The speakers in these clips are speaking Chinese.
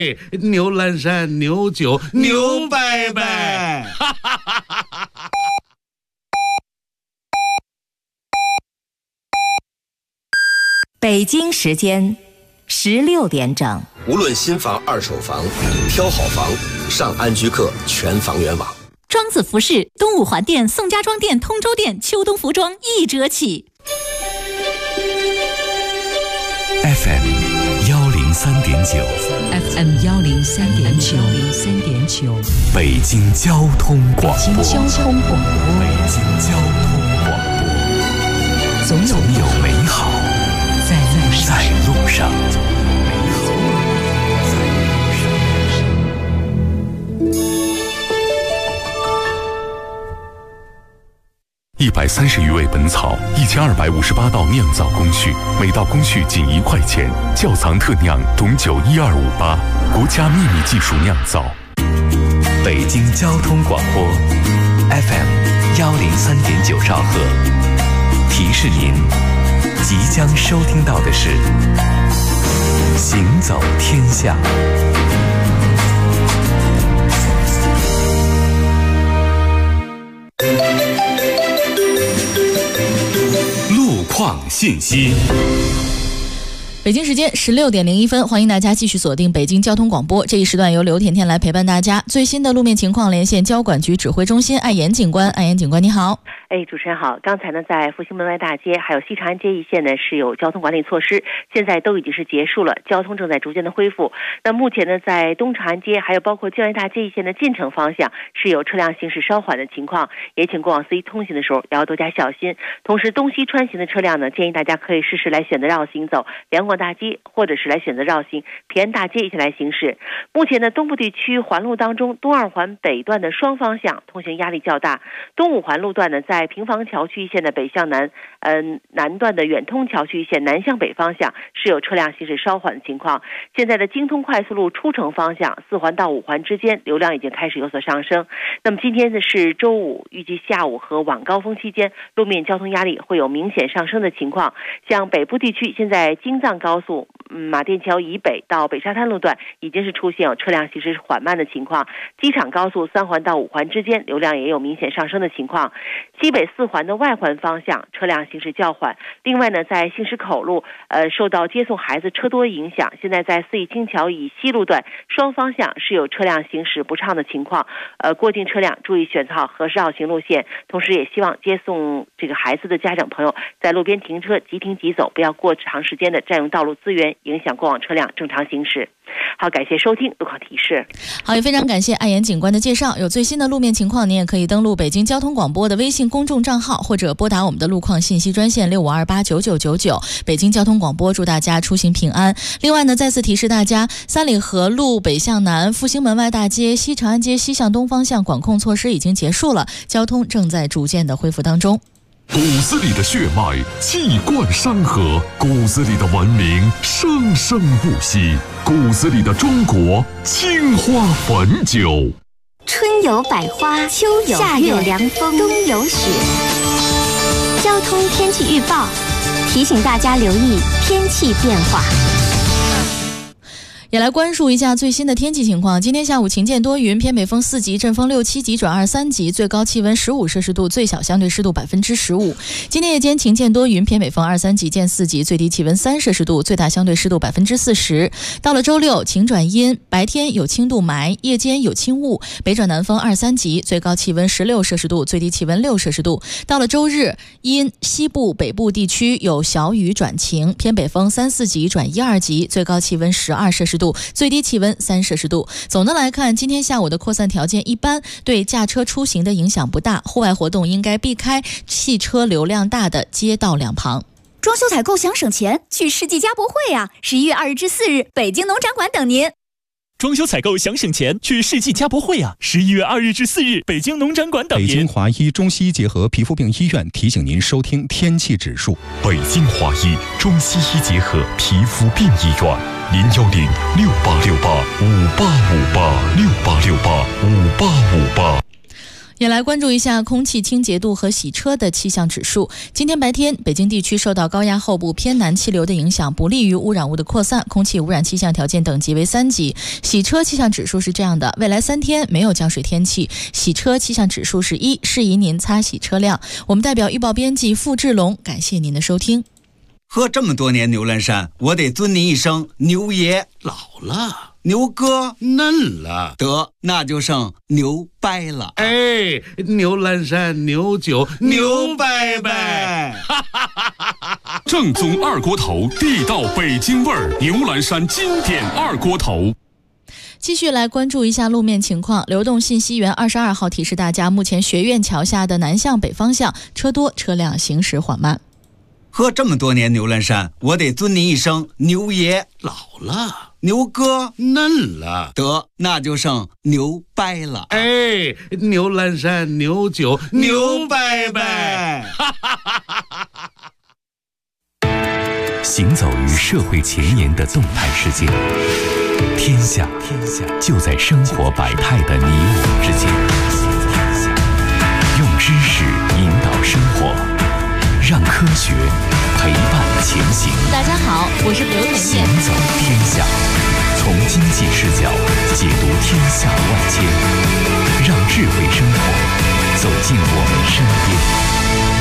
牛栏山牛酒牛伯伯。 北京时间16点整。 无论新房二手房，挑好房上安居客全房源网。 庄子服饰东五环店、宋家庄店、通州店秋冬服装1折起。 FM 103.9 FM 103.9 北京交通广播。 北京交通广播。 北京交通广播。总有美好在路上。130余味本草，1258道酿造工序，每道工序仅1块钱。窖藏特酿董酒12588，国家秘密技术酿造。北京交通广播 FM 103.9兆赫，提示您即将收听到的是行走天下。路况信息。 北京时间16点01分，欢迎大家继续锁定北京交通广播。这一时段由刘甜甜来陪伴大家。最新的路面情况连线交管局指挥中心艾岩警官。艾岩警官，你好。 主持人好。刚才呢，在复兴门外大街还有西长安街一线呢是有交通管理措施，现在都已经是结束了，交通正在逐渐的恢复。那目前呢，在东长安街还有包括交业大街一线的进城方向是有车辆行驶稍缓的情况，也请过往司机通行的时候也要多加小心。同时东西穿行的车辆呢，建议大家可以试试来选择绕行走两广大街，或者是来选择绕行平安大街一起来行驶。目前呢，东部地区环路当中，东二环北段的双方向通行压力较大，东五环路段呢，在平房桥区一线的北向南，南段的远通桥区一线南向北方向是有车辆行驶稍缓的情况。现在的京通快速路出城方向4环到5环之间流量已经开始有所上升。那么今天呢是周五，预计下午和晚高峰期间路面交通压力会有明显上升的情况。像北部地区，现在京藏高速马甸桥以北到北沙滩路段已经是出现有车辆行驶缓慢的情况，机场高速3环到5环之间流量也有明显上升的情况。西北4环的外环方向车辆行驶较缓。另外呢，在信使口路受到接送孩子车多影响，现在在四义清桥以西路段双方向是有车辆行驶不畅的情况，过境车辆注意选择好合适绕行路线。同时也希望接送这个孩子的家长朋友在路边停车即停即走，不要过长时间的占用道路资源，影响过往车辆正常行驶。好，感谢收听路况提示。 好，也非常感谢艾岩警官的介绍。有最新的路面情况，您也可以登录北京交通广播的微信公众账号，或者拨打我们的路况信息专线65289999。北京交通广播祝大家出行平安。另外呢，再次提示大家，三里河路北向南、复兴门外大街、西长安街西向东方向管控措施已经结束了，交通正在逐渐的恢复当中。 骨子里的血脉气贯山河，骨子里的文明生生不息，骨子里的中国青花汾酒。 春有百花，秋有夏有凉风，冬有雪。交通天气预报提醒大家留意天气变化。 也来关注一下最新的天气情况。今天下午晴间多云，偏北风4级，阵风6、7级转2、3级，最高气温15摄氏度，最小相对湿度15%。今天夜间晴间多云，偏北风2、3级见4级，最低气温3摄氏度，最大相对湿度40%。到了周六，晴转阴，白天有轻度霾，夜间有轻雾，北转南风2、3级，最高气温16摄氏度，最低气温6摄氏度。到了周日，因西部、北部地区有小雨转晴，偏北风3、4级转1、2级，最高气温12摄氏度，最低气温3摄氏度。总的来看，今天下午的扩散条件一般，对驾车出行的影响不大，户外活动应该避开汽车流量大的街道两旁。 装修采购想省钱，去世纪家博会啊！11月2日至4日，北京农展馆等您。 装修采购想省钱，去世纪家博会啊！11月2日至4日，北京农展馆等您。 北京华医中西医结合皮肤病医院提醒您收听天气指数。 北京华医中西医结合皮肤病医院，01068685858，68685858。 也来关注一下空气清洁度和洗车的气象指数。今天白天，北京地区受到高压后部偏南气流的影响，不利于污染物的扩散，空气污染气象条件等级为3级。洗车气象指数是这样的：未来3天没有降水天气，洗车气象指数是1，适宜您擦洗车辆。我们代表预报编辑付志龙，感谢您的收听。 喝这么多年牛栏山，我得尊您一声牛爷。 老了， 牛哥嫩了， 得那就剩牛掰了。 哎，牛栏山牛酒牛掰掰， 正宗二锅头，地道北京味儿，牛栏山经典二锅头。 继续来关注一下路面情况。流动信息源22号提示大家，目前学院桥下的南向北方向车多，车辆行驶缓慢。 喝这么多年牛栏山，我得尊您一声牛爷。 老了， 牛哥嫩了， 得那就剩牛掰了。 哎，牛栏山牛酒牛掰掰。 行走于社会前沿的动态世界，天下就在生活百态的你我之间。用知识引导生活，让科学陪伴前行。 大家好，我是刘甜甜。 行走天下，从经济视角解读天下万千，让智慧生活走进我们身边。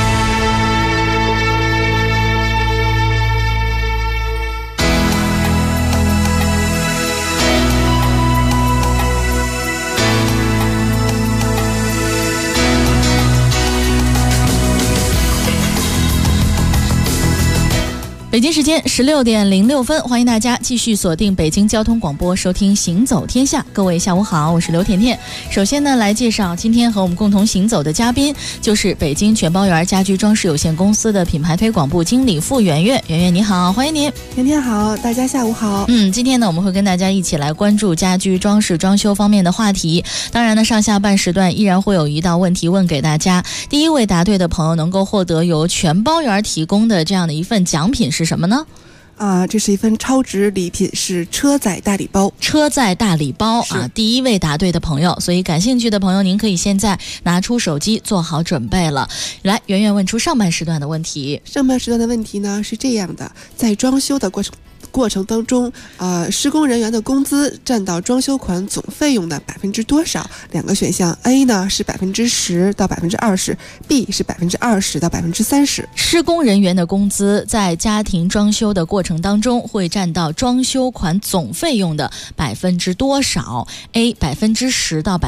北京时间16点06分，欢迎大家继续锁定北京交通广播，收听行走天下。各位下午好，我是刘甜甜。首先呢，来介绍今天和我们共同行走的嘉宾，就是北京全包园家居装饰有限公司的品牌推广部经理付圆圆。圆圆你好，欢迎您。 甜甜好，大家下午好。 今天呢，我们会跟大家一起来关注家居装饰装修方面的话题。当然呢，上下半时段依然会有一道问题问给大家。第一位答对的朋友能够获得由全包园提供的这样的一份奖品是什么呢？ 这是一份超值礼品，是车载大礼包。 车载大礼包啊，第一位答对的朋友，所以感兴趣的朋友，您可以现在拿出手机做好准备了。来，圆圆问出上半时段的问题。 上半时段的问题呢是这样的，在装修的过程当中，施工人员的工资占到装修款总费用的多少？两个选项 ，A 呢是10%到20%，B 是20%到30%。 施工人员的工资在家庭装修的过程当中会占到装修款总费用的多少 ？A 10%到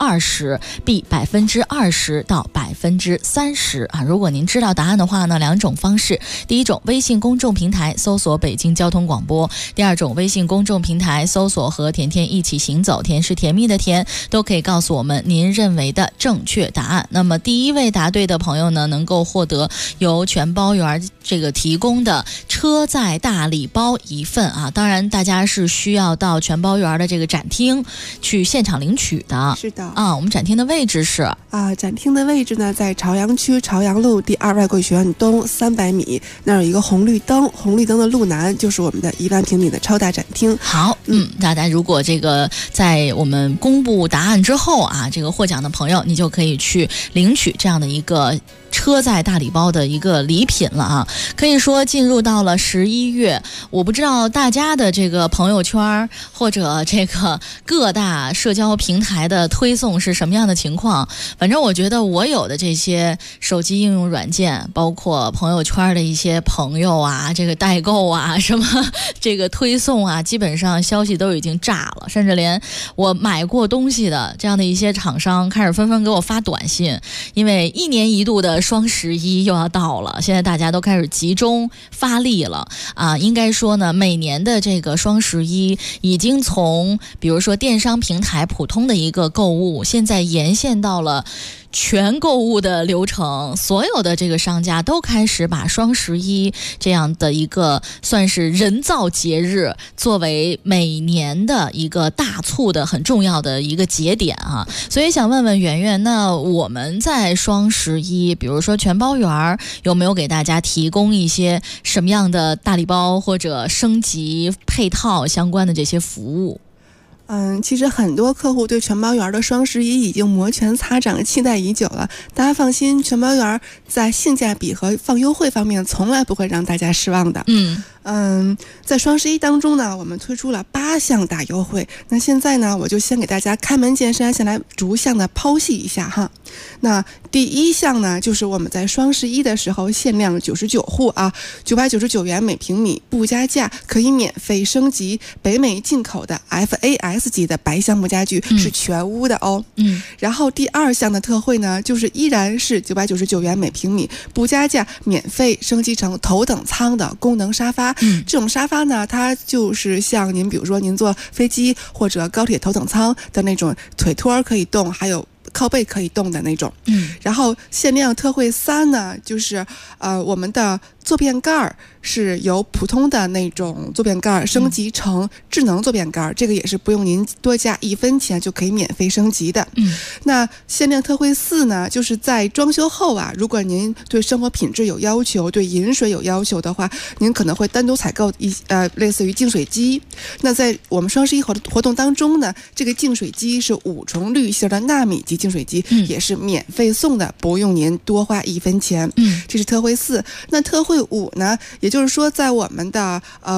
20%，B 20%到30%啊。如果您知道答案的话呢，两种方式：第一种，微信公众平台搜索北京交通广播；第二种，微信公众平台搜索和甜甜一起行走，甜是甜蜜的甜，都可以告诉我们您认为的正确答案。那么第一位答对的朋友呢，能够获得由全包园这个提供的车载大礼包一份啊。当然大家是需要到全包园的这个展厅去现场领取的。 是的啊，我们展厅的位置是展厅的位置呢在朝阳区朝阳路第2外国语学院东300米，那有一个红绿灯的路南就是我们的1万平米的超大展厅。 好，大家如果这个在我们公布答案之后啊，这个获奖的朋友你就可以去领取这样的一个车载大礼包的一个礼品了啊。可以说进入到了11月，我不知道大家的这个朋友圈或者这个各大社交平台的推送是什么样的情况。反正我觉得我有的这些手机应用软件，包括朋友圈的一些朋友啊，这个代购啊，什么这个推送啊，基本上消息都已经炸了，甚至连我买过东西的这样的一些厂商开始纷纷给我发短信，因为1年1度的双11又要到了，现在大家都开始集中发力了啊。应该说呢，每年的这个双11已经从比如说电商平台普通的一个购物，现在沿线到了全购物的流程，所有的这个商家都开始把双11这样的一个算是人造节日作为每年的一个大促的很重要的一个节点啊。所以想问问圆圆，那我们在双11，比如说全包园有没有给大家提供一些什么样的大礼包或者升级配套相关的这些服务？ 其实很多客户对全包园的双11已经摩拳擦掌，期待已久了。大家放心，全包园在性价比和放优惠方面从来不会让大家失望的。在双11当中呢，我们推出了8项大优惠。那现在呢，我就先给大家开门见山，先来逐项的剖析一下哈。那第一项呢，就是我们在双11的时候限量99户啊，999元每平米不加价，可以免费升级北美进口的 FAS 级的白橡木家具，是全屋的哦。然后第二项的特惠呢，就是依然是999元每平米不加价，免费升级成头等舱的功能沙发。这种沙发呢，它就是像您比如说您坐飞机或者高铁头等舱的那种腿托可以动，还有靠背可以动的那种。然后限量特惠3呢，就是我们的坐便盖是由普通的那种坐便盖升级成智能坐便盖，这个也是不用您多加1分钱就可以免费升级的。那限量特惠4呢，就是在装修后啊，如果您对生活品质有要求，对饮水有要求的话，您可能会单独采购类似于净水机。那在我们双11活动当中呢，这个净水机是5重滤芯的纳米级净水机，也是免费送的，不用您多花1分钱。这是特惠4。那特惠5呢，也就是说在我们的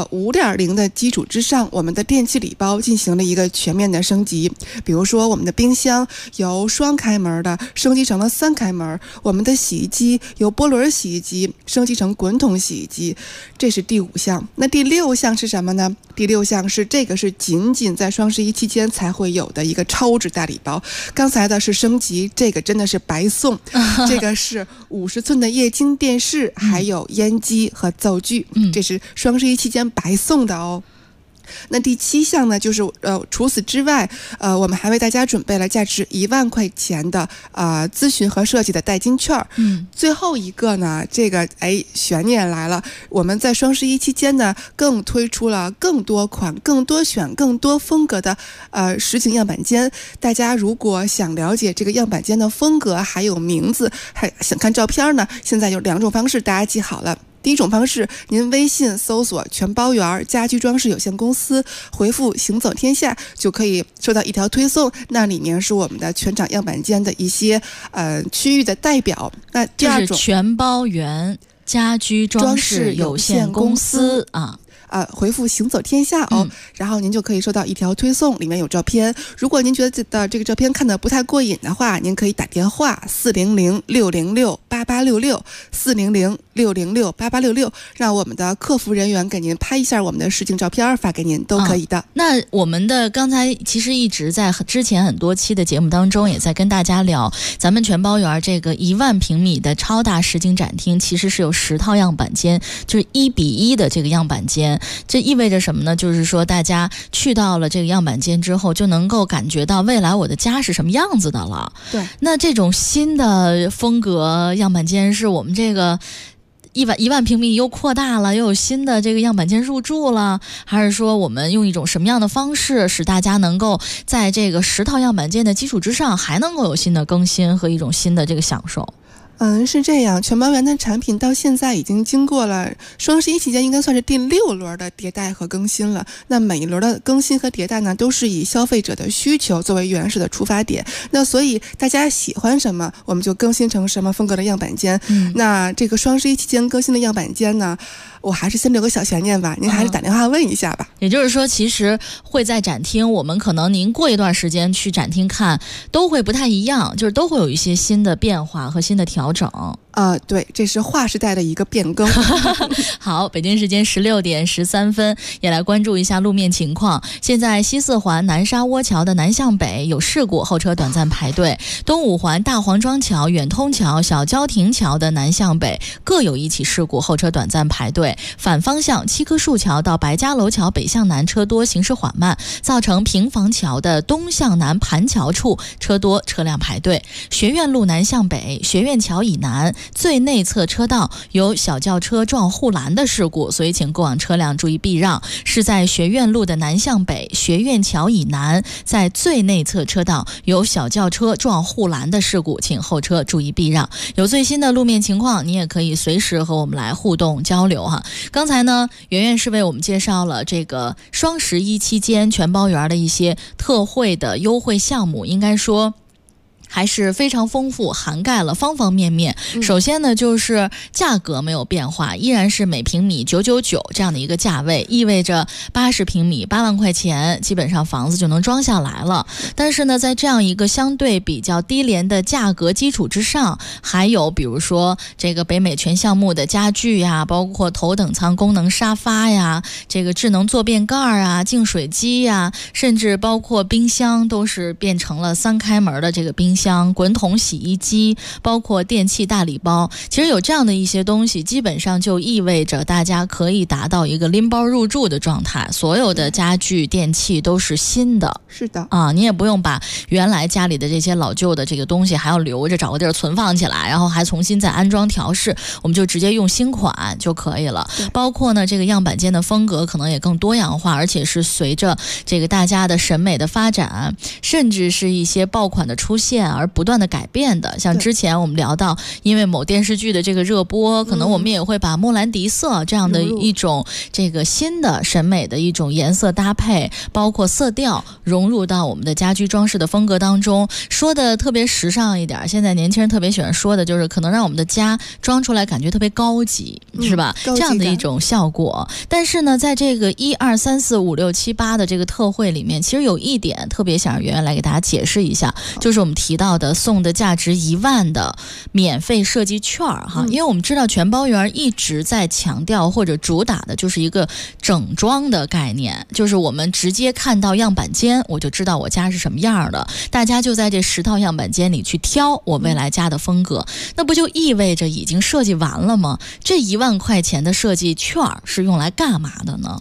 5.0 的基础之上，我们的电器礼包进行了一个全面的升级。比如说我们的冰箱由双开门的升级成了3开门，我们的洗衣机由波轮洗衣机升级成滚筒洗衣机，这是第5项。那第6项是什么呢？第6项是这个是仅仅在双11期间才会有的一个超值大礼包。刚才的是升级，这个真的是白送。这个是50寸的液晶电视，还有烟机和灶具，这是双11期间白送的哦。那第7项呢，就是除此之外，我们还为大家准备了价值1万块钱的咨询和设计的代金券。最后一个呢，这个悬念来了，我们在双11期间呢，更推出了更多款、更多选、更多风格的实景样板间。大家如果想了解这个样板间的风格还有名字，还想看照片呢，现在有2种方式，大家记好了。第一种方式，您微信搜索全包园家居装饰有限公司，回复行走天下就可以收到一条推送，那里面是我们的全场样板间的一些区域的代表。那第二种， 就是全包园家居装饰有限公司啊。 回复行走天下哦，然后您就可以收到一条推送，里面有照片。如果您觉得这个照片看得不太过瘾的话，您可以打电话400-606-8866，400-606-8866，让我们的客服人员给您拍一下我们的实景照片发给您，都可以的。 那我们的刚才其实一直在之前很多期的节目当中也在跟大家聊，咱们全包园这个1万平米的超大实景展厅其实是有10套样板间，就是1:1的这个样板间。这意味着什么呢？就是说大家去到了这个样板间之后，就能够感觉到未来我的家是什么样子的了。 对， 那这种新的风格样板间是我们这个1万平米又扩大了，又有新的这个样板间入驻了，还是说我们用一种什么样的方式使大家能够在这个10套样板间的基础之上还能够有新的更新和一种新的这个享受？ 是这样，全包园的产品到现在已经经过了双11期间应该算是第6轮的迭代和更新了。那每一轮的更新和迭代呢，都是以消费者的需求作为原始的出发点。那所以大家喜欢什么，我们就更新成什么风格的样板间。那这个双11期间更新的样板间呢，我还是先留个小悬念吧，您还是打电话问一下吧。 也就是说，其实会在展厅，我们可能您过一段时间去展厅看，都会不太一样，就是都会有一些新的变化和新的调整。 对，这是划时代的一个变更。 好，北京时间16点13分，也来关注一下路面情况。现在西四环南沙窝桥的南向北有事故，后车短暂排队；东五环大黄庄桥、远通桥、小郊亭桥的南向北各有1起事故，后车短暂排队。反方向七棵树桥到白家楼桥北向南车多，行驶缓慢，造成平房桥的东向南盘桥处车多，车辆排队。学院路南向北，学院桥以南最内侧车道有小轿车撞护栏的事故，所以请过往车辆注意避让。是在学院路的南向北学院桥以南，在最内侧车道有小轿车撞护栏的事故，请后车注意避让。有最新的路面情况，你也可以随时和我们来互动交流哈。刚才呢，圆圆是为我们介绍了这个双11期间全包园的一些特惠的优惠项目，应该说还是非常丰富，涵盖了方方面面。首先呢，就是价格没有变化，依然是每平米999这样的一个价位，意味着80平米8万块钱，基本上房子就能装下来了。但是呢，在这样一个相对比较低廉的价格基础之上，还有比如说这个北美全项目的家具呀，包括头等舱功能沙发呀，这个智能坐便盖啊，净水机呀，甚至包括冰箱都是变成了3开门的这个冰箱。滚筒洗衣机，包括电器大礼包，其实有这样的一些东西，基本上就意味着大家可以达到一个拎包入住的状态，所有的家具电器都是新的。 是的啊，你也不用把原来家里的这些老旧的这个东西还要留着，找个地儿存放起来，然后还重新再安装调试，我们就直接用新款就可以了。包括呢，这个样板间的风格可能也更多样化，而且是随着这个大家的审美的发展，甚至是一些爆款的出现而不断的改变的。像之前我们聊到，因为某电视剧的这个热播，可能我们也会把莫兰迪色这样的一种这个新的审美的一种颜色搭配，包括色调融入到我们的家居装饰的风格当中。说的特别时尚一点，现在年轻人特别喜欢说的就是可能让我们的家装出来感觉特别高级，是吧？这样的一种效果。但是呢，在这个1、2、3、4、5、6、7、8的这个特惠里面，其实有一点特别想让圆圆来给大家解释一下，就是我们提到的送的价值1万的免费设计券哈。因为我们知道全包园一直在强调或者主打的就是一个整装的概念，就是我们直接看到样板间，我就知道我家是什么样的，大家就在这10套样板间里去挑我未来家的风格，那不就意味着已经设计完了吗？这1万块钱的设计券是用来干嘛的呢？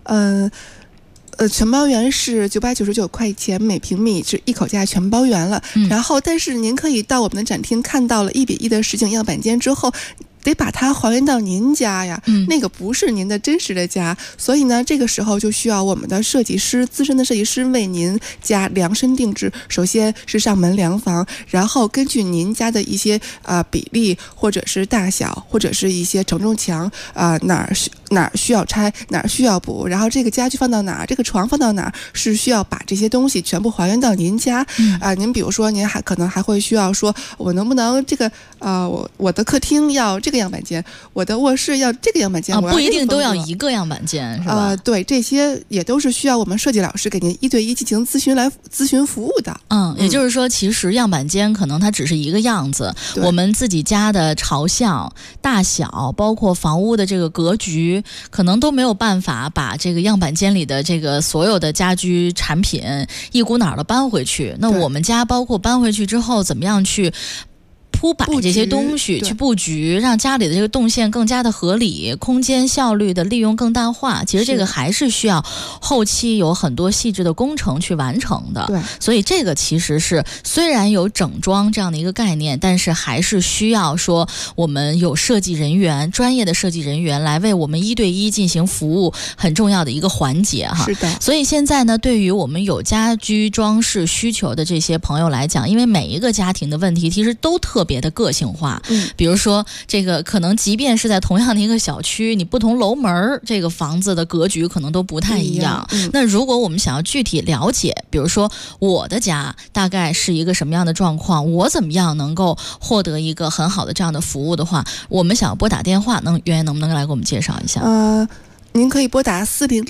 全包园是999块钱每平米，是一口价全包园了。然后，但是您可以到我们的展厅看到了1比1的实景样板间之后，得把它还原到您家呀，那个不是您的真实的家，所以呢，这个时候就需要我们的设计师，资深的设计师为您家量身定制。首先是上门量房，然后根据您家的一些比例，或者是大小，或者是一些承重墙哪儿需要拆，哪儿需要补，然后这个家具放到哪儿，这个床放到哪儿，是需要把这些东西全部还原到您家。您比如说，您可能还会需要说，我能不能这个我的客厅要这个样板间，我的卧室要这个样板间， 不一定都要一个样板间，是吧？ 对，这些也都是需要我们设计老师给您1对1进行咨询服务的。 也就是说，其实样板间可能它只是一个样子，我们自己家的朝向、大小，包括房屋的这个格局，可能都没有办法把这个样板间里的这个所有的家居产品一股脑的搬回去。那我们家包括搬回去之后，怎么样去铺摆这些东西，去布局，让家里的这个动线更加的合理，空间效率的利用更大化。其实这个还是需要后期有很多细致的工程去完成的。 对， 所以这个其实是虽然有整装这样的一个概念，但是还是需要说我们有设计人员，专业的设计人员来为我们1对1进行服务，很重要的一个环节哈。 是的。 所以现在呢，对于我们有家居装饰需求的这些朋友来讲，因为每一个家庭的问题其实都特别的个性化，比如说这个可能即便是在同样的一个小区，你不同楼门这个房子的格局可能都不太一样。那如果我们想要具体了解，比如说我的家大概是一个什么样的状况，我怎么样能够获得一个很好的这样的服务的话，我们想要拨打电话，圆圆能不能来给我们介绍一下？ 您可以拨打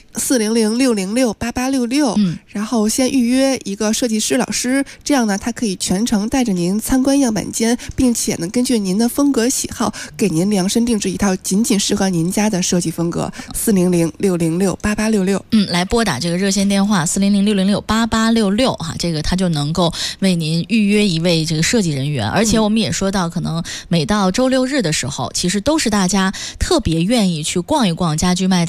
400-606-8866，然后先预约一个设计师老师，这样呢，他可以全程带着您参观样板间，并且呢，根据您的风格喜好，给您量身定制一套仅仅适合您家的设计风格。400-606-8866， 来拨打这个热线电话400-606-8866哈，这个他就能够为您预约一位这个设计人员。而且我们也说到，可能每到周6日的时候，其实都是大家特别愿意去逛一逛家居卖场。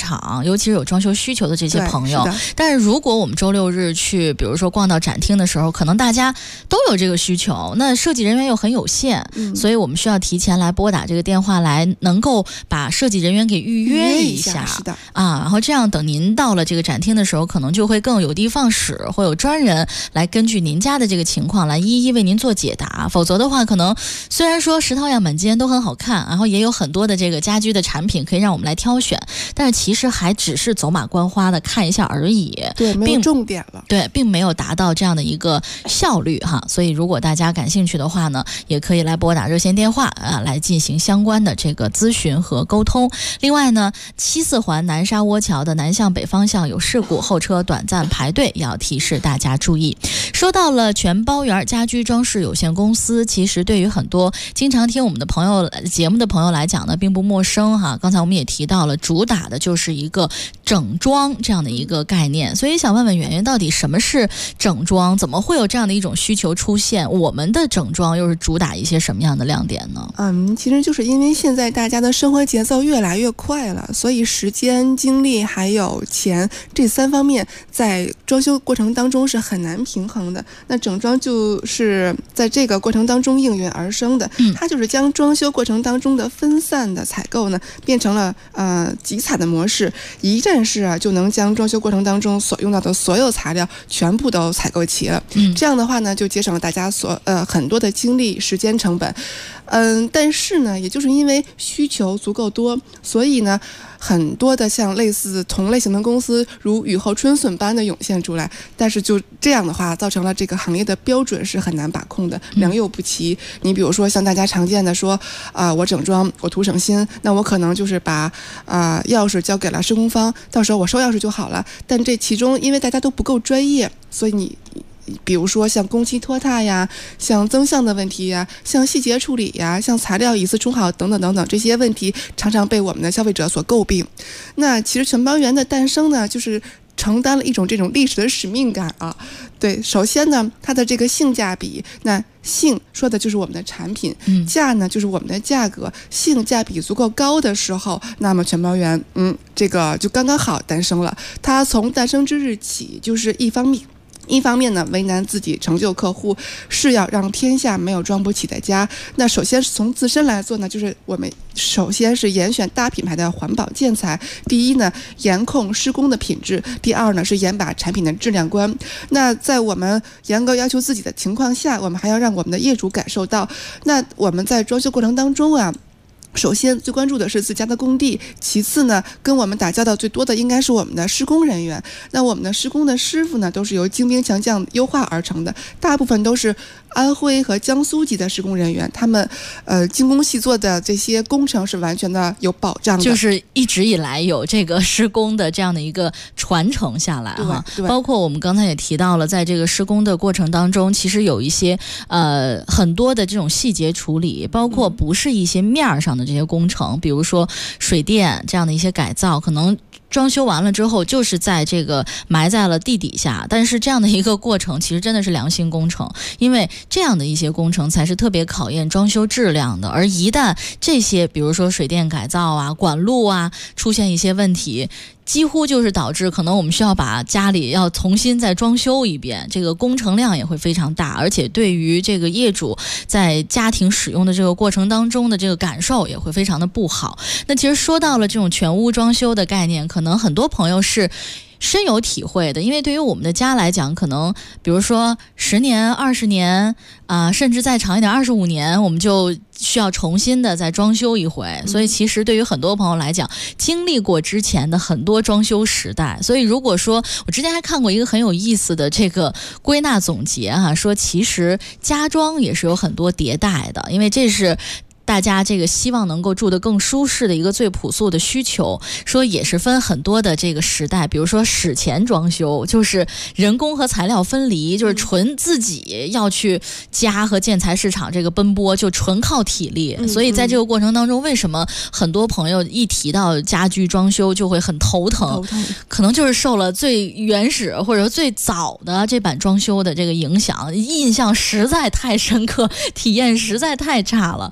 场，尤其是有装修需求的这些朋友。但是如果我们周六日去，比如说逛到展厅的时候，可能大家都有这个需求，那设计人员又很有限，所以我们需要提前来拨打这个电话来，能够把设计人员给预约一下。 是的啊，然后这样等您到了这个展厅的时候，可能就会更有的放矢，会有专人来根据您家的这个情况来一一为您做解答。否则的话，可能虽然说10套样板间都很好看，然后也有很多的这个家居的产品可以让我们来挑选，但是其实还只是走马观花的看一下而已， 对，没有重点了， 对，并没有达到这样的一个效率哈。所以如果大家感兴趣的话呢，也可以来拨打热线电话来进行相关的这个咨询和沟通。另外呢，7四环南沙窝桥的南向北方向有事故，后车短暂排队，也要提示大家注意。说到了全包园家居装饰有限公司，其实对于很多经常听我们的朋友节目的朋友来讲呢，并不陌生哈。刚才我们也提到了，主打的就是一个整装这样的一个概念，所以想问问圆圆，到底什么是整装？怎么会有这样的一种需求出现？我们的整装又是主打一些什么样的亮点呢？ 其实就是因为现在大家的生活节奏越来越快了，所以时间、精力还有钱这3方面在装修过程当中是很难平衡的。那整装就是在这个过程当中应运而生的，它就是将装修过程当中的分散的采购呢变成了集采的模式，一站式就能将装修过程当中所用到的所有材料全部都采购齐了。这样的话呢，就节省了大家很多的精力、时间成本。但是呢，也就是因为需求足够多，所以呢，很多的像类似同类型的公司如雨后春笋般的涌现出来。但是就这样的话，造成了这个行业的标准是很难把控的，良莠不齐。你比如说像大家常见的说我整装我图省心，那我可能就是把钥匙交给了施工方，到时候我收钥匙就好了。但这其中因为大家都不够专业，所以你比如说像工期拖沓呀，像增项的问题呀，像细节处理呀，像材料一次冲好等等等等，这些问题常常被我们的消费者所诟病。那其实全包园的诞生呢，就是承担了一种这种历史的使命感啊。对，首先呢，它的这个性价比，那性说的就是我们的产品，价呢就是我们的价格，性价比足够高的时候，那么全包园这个就刚刚好诞生了。它从诞生之日起，就是一方面呢，为难自己，成就客户，是要让天下没有装不起的家。那首先是从自身来做呢，就是我们首先是严选大品牌的环保建材。第一呢，严控施工的品质；第二呢，是严把产品的质量关。那在我们严格要求自己的情况下，我们还要让我们的业主感受到。那我们在装修过程当中首先最关注的是自家的工地，其次呢，跟我们打交道最多的应该是我们的施工人员。那我们的施工的师傅呢，都是由精兵强将优化而成的，大部分都是安徽和江苏籍的施工人员，他们精工细作的这些工程是完全的有保障的， 就是一直以来有这个施工的这样的一个传承下来哈。包括我们刚才也提到了，在这个施工的过程当中，其实有一些很多的这种细节处理，包括不是一些面上的这些工程，比如说水电这样的一些改造，可能装修完了之后就是在这个埋在了地底下，但是这样的一个过程其实真的是良心工程，因为这样的一些工程才是特别考验装修质量的。而一旦这些比如说水电改造管路出现一些问题，几乎就是导致可能我们需要把家里要重新再装修一遍，这个工程量也会非常大，而且对于这个业主在家庭使用的这个过程当中的这个感受也会非常的不好。那其实说到了这种全屋装修的概念，可能很多朋友是深有体会的，因为对于我们的家来讲，可能比如说10年、20年甚至再长一点25年，我们就需要重新的再装修一回。所以其实对于很多朋友来讲，经历过之前的很多装修时代。所以如果说我之前还看过一个很有意思的这个归纳总结说其实家装也是有很多迭代的，因为这是大家这个希望能够住得更舒适的一个最朴素的需求，说也是分很多的这个时代。比如说史前装修，就是人工和材料分离，就是纯自己要去家和建材市场这个奔波，就纯靠体力。所以在这个过程当中，为什么很多朋友一提到家居装修就会很头疼？可能就是受了最原始或者最早的这版装修的这个影响，印象实在太深刻，体验实在太差了。之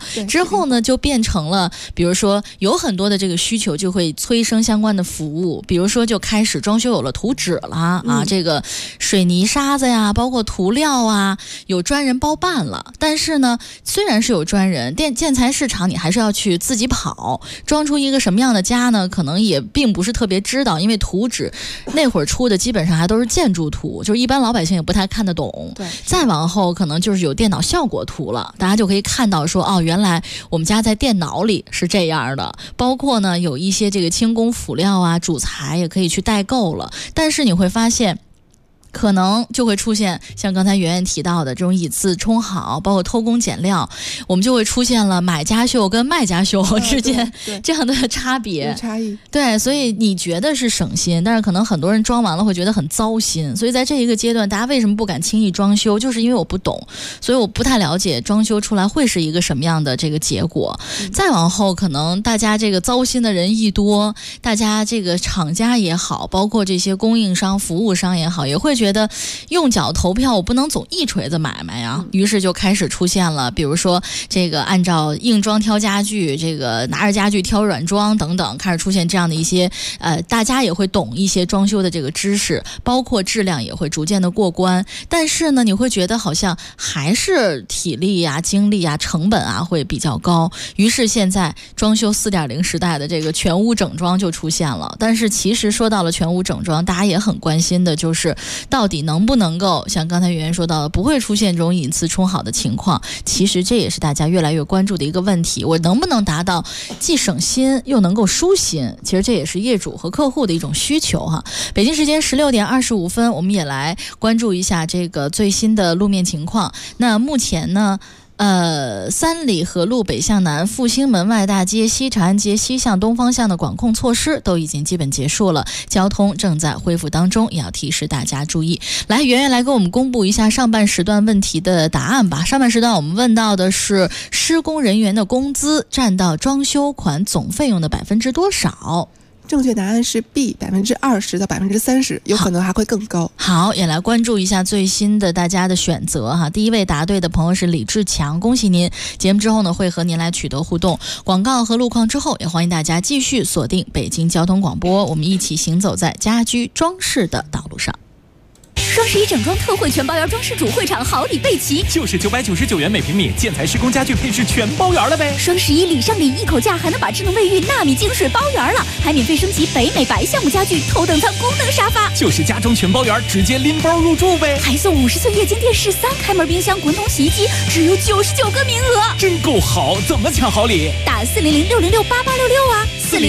后呢，就变成了，比如说有很多的这个需求就会催生相关的服务，比如说就开始装修有了图纸了啊，这个水泥沙子呀，包括涂料啊，有专人包办了。但是呢，虽然是有专人，建材市场你还是要去自己跑，装出一个什么样的家呢？可能也并不是特别知道，因为图纸那会儿出的基本上还都是建筑图，就是一般老百姓也不太看得懂。 对， 再往后可能就是有电脑效果图了，大家就可以看到说，哦，原来我们家在电脑里是这样的。包括呢，有一些这个轻工辅料啊、主材也可以去代购了。但是你会发现，可能就会出现像刚才圆圆提到的这种以次充好，包括偷工减料，我们就会出现了买家秀跟卖家秀之间这样的差别差异。 对，所以你觉得是省心，但是可能很多人装完了会觉得很糟心。所以在这一个阶段，大家为什么不敢轻易装修？就是因为我不懂，所以我不太了解装修出来会是一个什么样的这个结果。再往后，可能大家这个糟心的人一多，大家这个厂家也好，包括这些供应商、服务商也好，也会觉得用脚投票，我不能总一锤子买卖呀。于是就开始出现了，比如说这个按照硬装挑家具，这个拿着家具挑软装等等，开始出现这样的一些大家也会懂一些装修的这个知识，包括质量也会逐渐的过关。但是呢，你会觉得好像还是体力啊、精力啊、成本啊会比较高。于是现在装修 4.0 时代的这个全屋整装就出现了。但是其实说到了全屋整装，大家也很关心的就是到底能不能够像刚才圆圆说到的，不会出现这种以次充好的情况。其实这也是大家越来越关注的一个问题，我能不能达到既省心又能够舒心？其实这也是业主和客户的一种需求哈。北京时间16点25分，我们也来关注一下这个最新的路面情况。那目前呢，三里河路北向南、复兴门外大街、西长安街西向东方向的管控措施都已经基本结束了，交通正在恢复当中，也要提示大家注意。来，圆圆来给我们公布一下上半时段问题的答案吧。上半时段我们问到的是施工人员的工资占到装修款总费用的多少？ 正确答案是 B， 20%到30%，有可能还会更高。 好，也来关注一下最新的大家的选择哈。第一位答对的朋友是李志强，恭喜您！节目之后呢，会和您来取得互动。广告和路况之后，也欢迎大家继续锁定北京交通广播，我们一起行走在家居装饰的道路上。 双11整装特惠全包圆装饰主会场好礼备齐， 就是999元每平米，建材施工家具配置全包圆了呗。 双11礼上礼，一口价还能把智能卫浴纳米净水包圆了，还免费升级北美白项目家具头等舱功能沙发， 就是家装全包圆，直接拎包入住呗。 还送50寸液晶电视、3开门冰箱、滚筒洗衣机，只有99个名额， 真够好！怎么抢好礼？ 打400-606-8866啊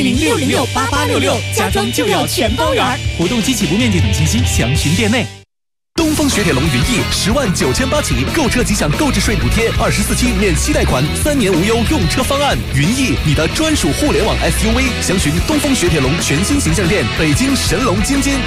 ，400-606-8866，家装就要全包圆。 活动及起步面积等信息详询店内。 东风雪铁龙云翼10.98万起，购车即享购置税补贴，24期免息贷款，3年无忧用车方案。云翼，你的专属互联网 SUV， 详询东风雪铁龙全新形象店，北京神龙京津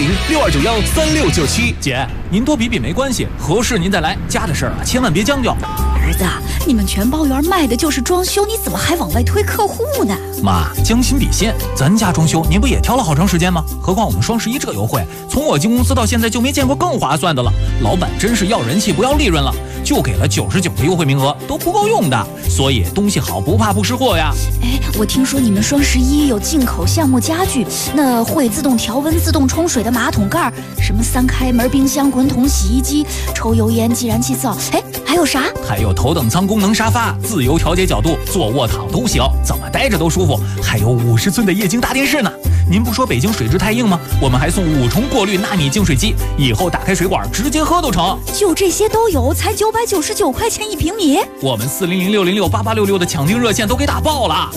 010-6291-3697。 姐，您多比比没关系，合适您再来，家的事儿啊，千万别将就。 儿子，你们全包圆卖的就是装修，你怎么还往外推客户呢？ 妈，将心比心，咱家装修您不也挑了好长时间吗？何况我们双11这优惠，从我进公司到现在就没见过更划算的了。老板真是要人气不要利润了，就给了99个优惠名额，都不够用的。所以东西好不怕不识货呀。 哎，我听说你们双11有进口项目家具，那会自动调温、自动冲水的马桶盖，什么3开门冰箱、滚筒洗衣机、抽油烟计燃气灶，哎，还有啥？ 还有头等舱功能沙发，自由调节角度，坐卧躺都行，怎么待着都舒服。还有50寸的液晶大电视呢。您不说北京水质太硬吗？我们还送5重过滤纳米净水机，以后打开水管直接喝都成。 就这些都有，才999块钱1平米。 我们400-606-8866的抢订热线都给打爆了。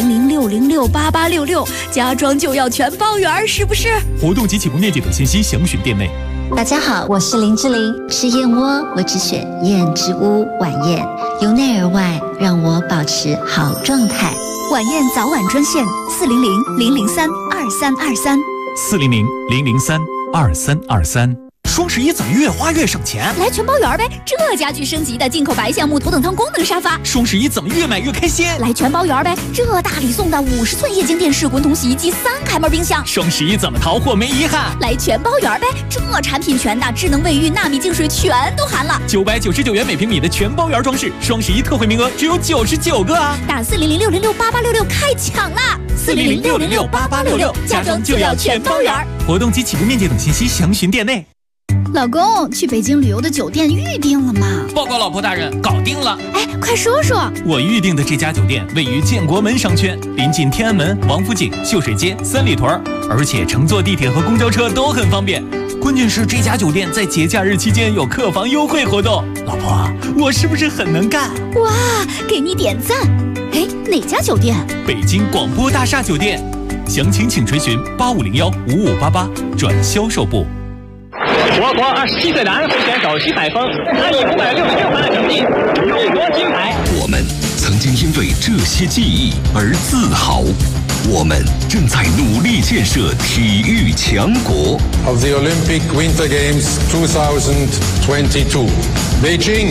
400-606-8866，家装就要全包圆，是不是？ 活动及起步面积等信息详询店内。 大家好，我是林志玲。吃燕窝，我只选燕之屋晚宴，由内而外让我保持好状态。 晚宴早晚专线400-003-2323， 400-003-2323。 双11怎么越花越省钱？ 来全包圆呗！这家具升级的进口白橡木头等舱功能沙发。 双11怎么越买越开心？ 来全包圆呗！这大礼送的50寸液晶电视、滚筒洗衣机、3开门冰箱。 双11怎么淘货没遗憾？ 来全包圆呗！这产品全的，智能卫浴、纳米净水全都含了。 999元每平米的全包圆装饰，双11特惠名额只有99个啊！ 打400-606-8866开抢啦！400-606-8866，家装就要全包圆。 活动及起步面积等信息详询店内。 老公，去北京旅游的酒店预定了吗？ 报告老婆大人，搞定了。 哎，快说说。 我预定的这家酒店位于建国门商圈，临近天安门、王府井、秀水街、三里屯，而且乘坐地铁和公交车都很方便。关键是这家酒店在节假日期间有客房优惠活动。老婆，我是不是很能干？ 哇，给你点赞。哎，哪家酒店？ 北京广播大厦酒店。详情请垂询8501-5588转销售部。 我国27岁男会选手徐海峰，他以566分的成绩勇夺金牌。 我们曾经因为这些记忆而自豪，我们正在努力建设体育强国。 Of the Olympic Winter Games 2022, Beijing。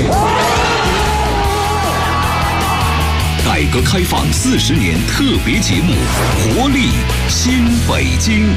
改革开放40年特别节目《活力新北京》。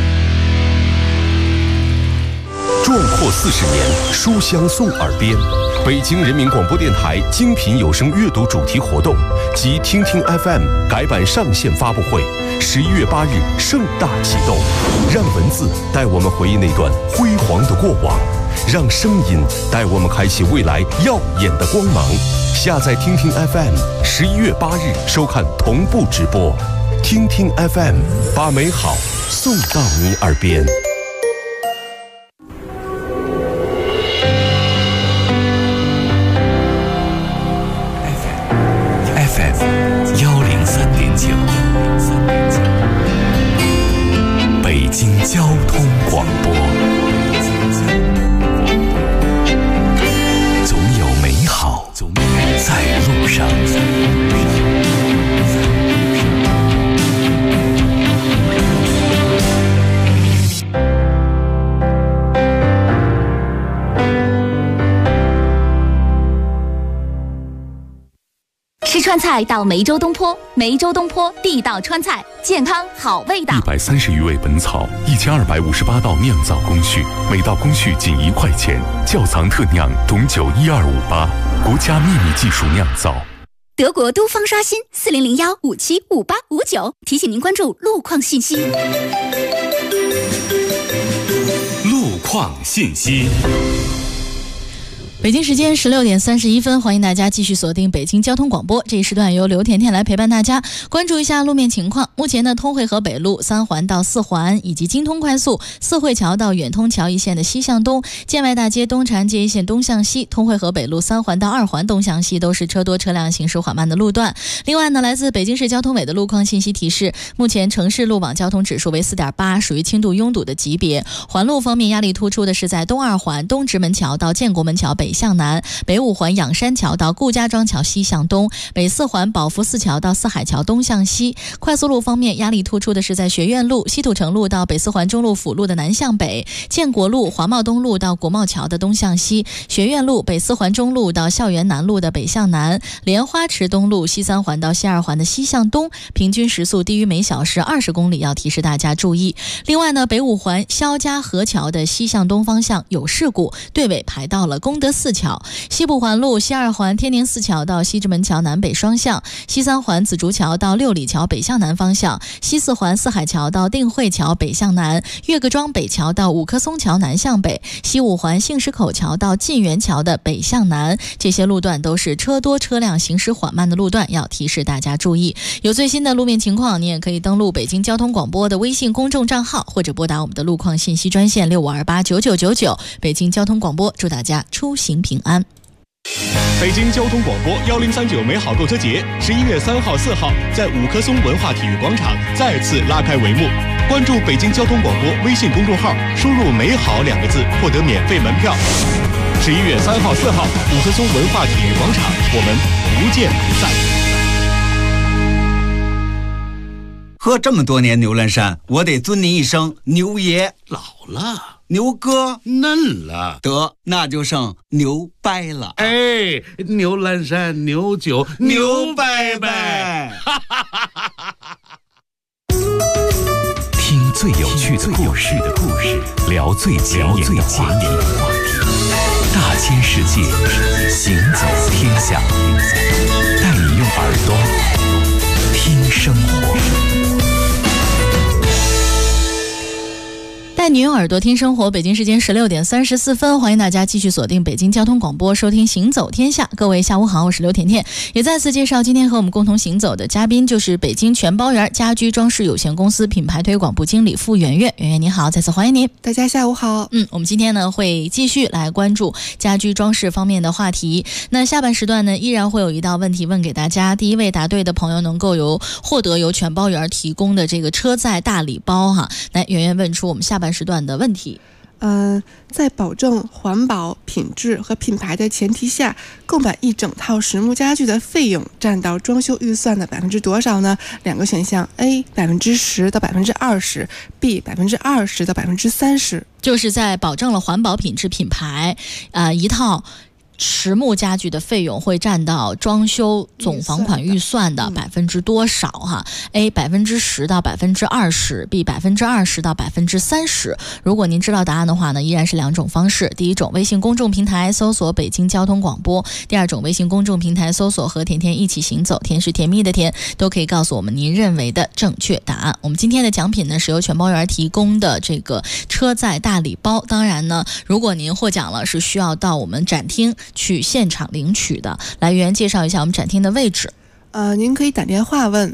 壮阔40年，书香送耳边。北京人民广播电台精品有声阅读主题活动及听听 FM 改版上线发布会，11月8日盛大启动。让文字带我们回忆那段辉煌的过往，让声音带我们开启未来耀眼的光芒。下载听听 FM，11月8日收看同步直播。听听 FM， 把美好送到你耳边。 北京交通广播，总有美好在路上。 吃川菜到梅州东坡，梅州东坡地道川菜，健康好味道。 130余味本草，1258道酿造工序，每道工序仅1块钱。窖藏特酿董酒12588，国家秘密技术酿造。 德国都方刷新40015755859，提醒您关注路况信息。 路况信息。 北京时间16点31分，欢迎大家继续锁定北京交通广播。这一时段由刘甜甜来陪伴大家，关注一下路面情况。目前呢，通惠河北路3环到4环，以及京通快速四惠桥到远通桥一线的西向东，建外大街东长街一线东向西，通惠河北路3环到2环东向西都是车多车辆行驶缓慢的路段。另外呢，来自北京市交通委的路况信息提示，目前城市路网交通指数为4.8，属于轻度拥堵的级别。环路方面，压力突出的是在东2环东直门桥到建国门桥北向南，北5环仰山桥到顾家庄桥西向东，北4环宝福寺桥到四海桥东向西。快速路方面，压力突出的是在学院路、西土城路到北4环中路辅路的南向北，建国路、华贸东路到国贸桥的东向西，学院路、北4环中路到校园南路的北向南，莲花池东路西3环到西2环的西向东，平均时速低于每小时20公里，要提示大家注意。另外呢，北5环肖家河桥的西向东方向有事故，队尾排到了功德寺桥。西部环路西2环天宁寺桥到西直门桥南北双向，西3环紫竹桥到六里桥北向南方向，西4环四海桥到定慧桥北向南，岳各庄北桥到五棵松桥南向北，西5环杏石口桥到晋源桥的北向南。这些路段都是车多车辆行驶缓慢的路段，要提示大家注意。有最新的路面情况，你也可以登录北京交通广播的微信公众账号，或者拨打我们的路况信息专线65289999。北京交通广播，祝大家出行平安。 北京交通广播1039美好购车节11月3号、4号在五棵松文化体育广场再次拉开帷幕。关注北京交通广播微信公众号，输入“美好”2个字，获得免费门票。11月3号、4号，五棵松文化体育广场，我们不见不散。 喝这么多年牛栏山，我得尊您一声牛爷。 老了， 牛哥嫩了， 得那就剩牛掰了。 哎，牛栏山，牛酒，牛掰掰。 听最有趣的故事，聊最前沿的话题。大千世界，行走天下，带你用耳朵听生活。 带你用耳朵听生活，北京时间16点34分，欢迎大家继续锁定北京交通广播，收听行走天下。各位下午好，我是刘甜甜，也再次介绍今天和我们共同行走的嘉宾，就是北京全包园家居装饰有限公司品牌推广部经理付圆圆。圆圆你好，再次欢迎您。 大家下午好。 我们今天呢会继续来关注家居装饰方面的话题。那下半时段呢依然会有一道问题问给大家，第一位答对的朋友能够获得由全包园提供的这个车载大礼包哈。来，圆圆问出我们下半时段的问题。 在保证环保、品质和品牌的前提下，购买一整套实木家具的费用占到装修预算的多少呢？两个选项 A 10%到20%， B 20%到30%。 就是在保证了环保、品质、品牌，一套实木家具的费用会占到装修总房款预算的多少哈？A 10%到20%， B 20%到30%。如果您知道答案的话呢，依然是两种方式。第一种，微信公众平台搜索北京交通广播；第二种，微信公众平台搜索和甜甜一起行走，甜是甜蜜的甜，都可以告诉我们您认为的正确答案。我们今天的奖品呢是由全包园提供的这个车载大礼包，当然呢，如果您获奖了，是需要到我们展厅去现场领取的。来，圆圆介绍一下我们展厅的位置。 您可以打电话问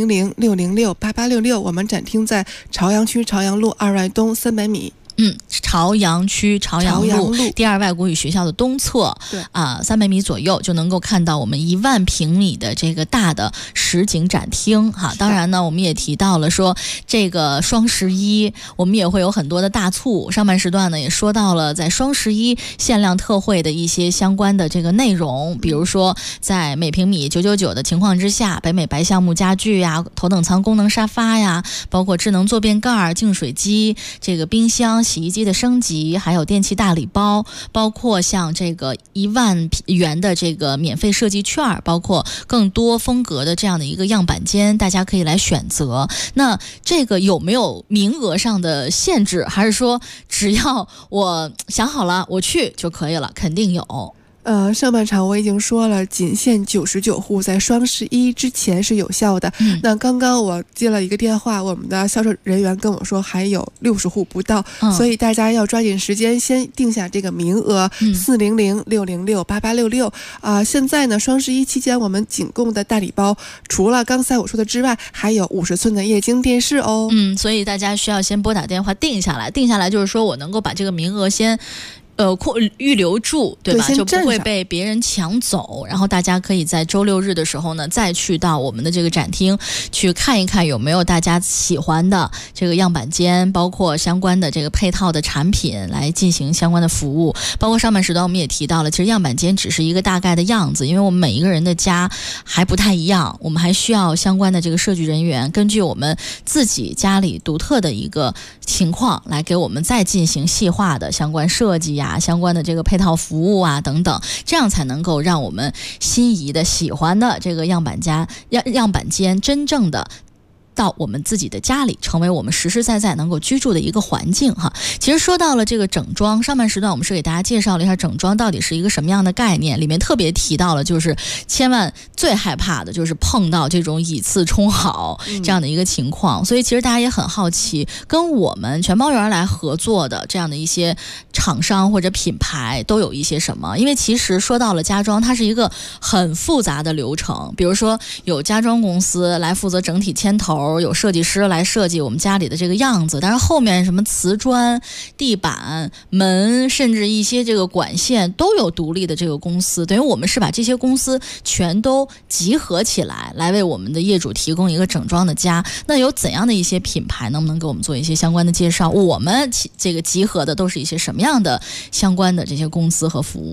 400-606-8866，我们展厅在朝阳区朝阳路2外东300米。 朝阳区朝阳路第二外国语学校的东侧，300米左右就能够看到我们1万平米的这个大的实景展厅哈。当然呢，我们也提到了说这个双11，我们也会有很多的大促。上半时段呢也说到了在双11限量特惠的一些相关的这个内容，比如说在每平米999的情况之下，北美白橡木家具呀、头等舱功能沙发呀，包括智能坐便盖、净水机、这个冰箱、洗衣机的升级，还有电器大礼包，包括像这个1万元的这个免费设计券，包括更多风格的这样的一个样板间，大家可以来选择。那这个有没有名额上的限制，还是说只要我想好了我去就可以了？肯定有。 上半场我已经说了，仅限99户，在双11之前是有效的。那刚刚我接了一个电话，我们的销售人员跟我说还有60户不到，所以大家要抓紧时间先定下这个名额。400-606-8866。现在呢，双11期间我们仅供的大礼包，除了刚才我说的之外，还有50寸的液晶电视哦。 所以大家需要先拨打电话定下来，就是说我能够把这个名额先预留住，对吧？就不会被别人抢走。然后大家可以在周6日的时候呢，再去到我们的这个展厅去看一看有没有大家喜欢的这个样板间，包括相关的这个配套的产品来进行相关的服务。包括上半时段我们也提到了，其实样板间只是一个大概的样子，因为我们每一个人的家还不太一样，我们还需要相关的这个设计人员根据我们自己家里独特的一个情况来给我们再进行细化的相关设计呀、相关的这个配套服务啊等等，这样才能够让我们心仪的喜欢的这个样板间真正的到我们自己的家里，成为我们实实在在能够居住的一个环境哈。其实说到了这个整装，上半时段我们是给大家介绍了一下整装到底是一个什么样的概念，里面特别提到了就是千万最害怕的就是碰到这种以次充好这样的一个情况。所以其实大家也很好奇，跟我们全包园来合作的这样的一些厂商或者品牌都有一些什么。因为其实说到了家装，它是一个很复杂的流程，比如说有家装公司来负责整体牵头，有设计师来设计我们家里的这个样子，但是后面什么瓷砖、地板、门，甚至一些这个管线都有独立的这个公司，等于我们是把这些公司全都集合起来，来为我们的业主提供一个整装的家。那有怎样的一些品牌，能不能给我们做一些相关的介绍？我们这个集合的都是一些什么样的相关的这些公司和服务？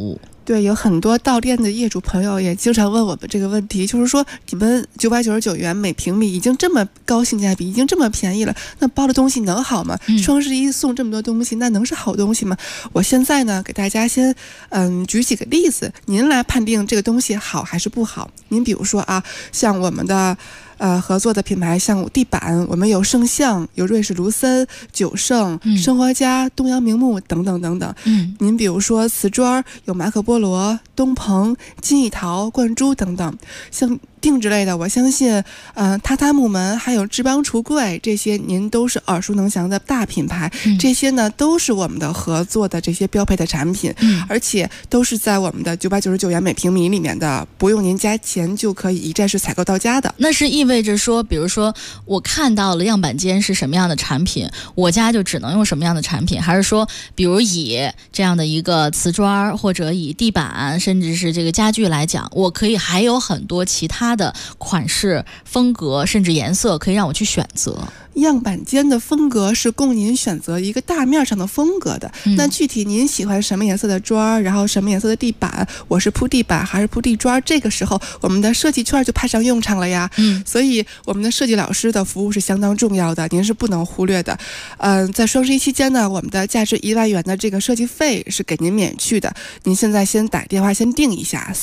对，有很多到店的业主朋友也经常问我们这个问题，就是说你们999元每平米已经这么高性价比，已经这么便宜了，那包的东西能好吗？双十一送这么多东西，那能是好东西吗？我现在呢给大家先举几个例子，您来判定这个东西好还是不好。您比如说啊，像我们的合作的品牌，像地板，我们有圣象，有瑞士卢森、九盛、生活家、东阳明目等等等等。您比如说瓷砖，有马可波罗、东鹏、金艺陶、冠珠等等。像定制类的，我相信榻榻木门还有志邦橱柜，这些您都是耳熟能详的大品牌。这些呢都是我们的合作的这些标配的产品，而且都是在我们的999元每平米里面的，不用您加钱就可以一站式采购到家的。 那是意味着说，比如说我看到了样板间是什么样的产品，我家就只能用什么样的产品，还是说比如以这样的一个瓷砖或者以地板甚至是这个家具来讲，我可以还有很多其他的款式风格甚至颜色可以让我去选择。 样板间的风格是供您选择一个大面上的风格的，那具体您喜欢什么颜色的砖，然后什么颜色的地板，我是铺地板还是铺地砖，这个时候我们的设计圈就派上用场了呀。所以我们的设计老师的服务是相当重要的，您是不能忽略的。在双十一期间呢，我们的价值1万元的这个设计费是给您免去的，您现在先打电话先定一下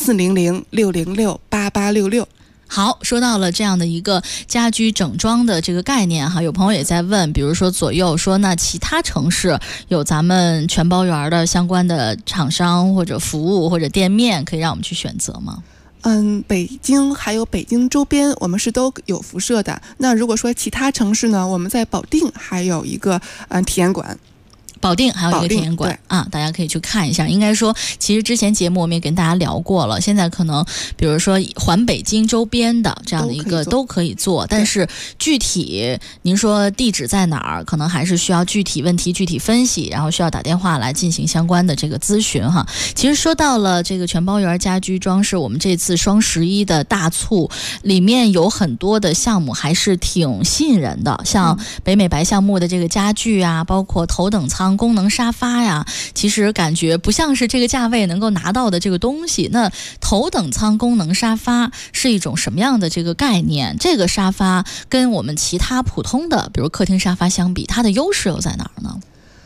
400-606-8866。 好，说到了这样的一个家居整装的这个概念哈，有朋友也在问，比如说左右说，那其他城市有咱们全包园的相关的厂商或者服务或者店面可以让我们去选择吗？ 北京还有北京周边我们是都有辐射的。那如果说其他城市呢，我们在保定还有一个体验馆。 保定还有一个体验馆啊，大家可以去看一下。应该说其实之前节目我们也跟大家聊过了，现在可能比如说环北京周边的这样的一个都可以做，但是具体您说地址在哪儿，可能还是需要具体问题具体分析，然后需要打电话来进行相关的这个咨询哈。其实说到了这个全包园家居装饰，我们这次双11的大促里面有很多的项目还是挺吸引人的，像北美白橡木的这个家具啊，包括头等舱功能沙发呀，其实感觉不像是这个价位能够拿到的这个东西。那头等舱功能沙发是一种什么样的这个概念？这个沙发跟我们其他普通的比如客厅沙发相比，它的优势又在哪儿呢？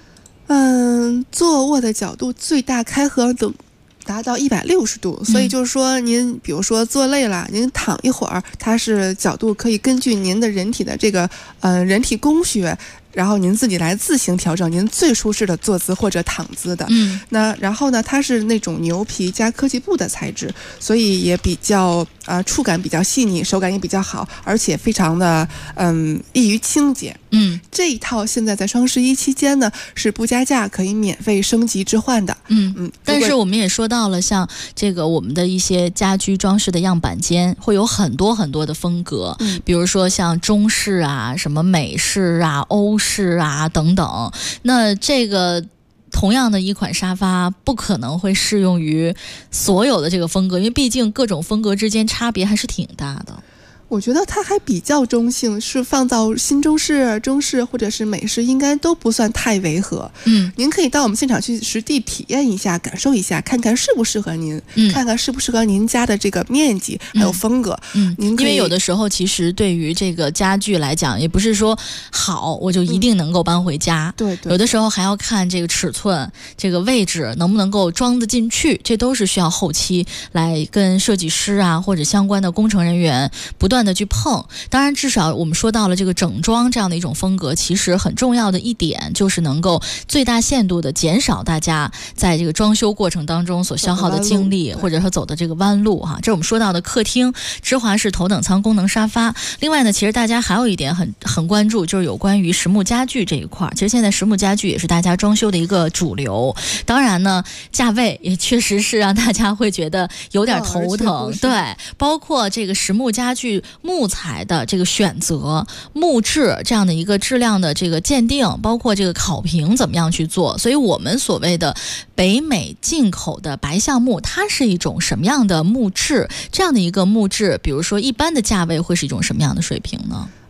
坐卧的角度最大开合达到160度，所以就是说您比如说坐累了，您躺一会儿，它是角度可以根据您的人体的这个人体工学，然后您自己来自行调整您最舒适的坐姿或者躺姿的。那然后呢，它是那种牛皮加科技布的材质，所以也比较触感比较细腻，手感也比较好，而且非常的易于清洁。这一套现在在双11期间呢是不加价可以免费升级置换的。 但是我们也说到了，像这个我们的一些家居装饰的样板间会有很多很多的风格，比如说像中式啊、什么美式啊、欧式啊等等。那这个同样的一款沙发不可能会适用于所有的这个风格，因为毕竟各种风格之间差别还是挺大的。 我觉得它还比较中性，是放到新中式、中式或者是美式应该都不算太违和。您可以到我们现场去实地体验一下，感受一下，看看适不适合您，看看适不适合您家的这个面积还有风格。您因为有的时候其实对于这个家具来讲，也不是说好我就一定能够搬回家。 对， 有的时候还要看这个尺寸、这个位置能不能够装得进去，这都是需要后期来跟设计师啊或者相关的工程人员不断的去碰。当然至少我们说到了这个整装这样的一种风格，其实很重要的一点就是能够最大限度的减少大家在这个装修过程当中所消耗的精力，或者说走的这个弯路哈。这是我们说到的客厅芝华士头等舱功能沙发。另外呢，其实大家还有一点很关注，就是有关于实木家具这一块。其实现在实木家具也是大家装修的一个主流，当然呢价位也确实是让大家会觉得有点头疼。对，包括这个实木家具木材的这个选择、木质这样的一个质量的这个鉴定，包括这个考评怎么样去做。所以我们所谓的北美进口的白橡木，它是一种什么样的木质？这样的一个木质，比如说一般的价位会是一种什么样的水平呢？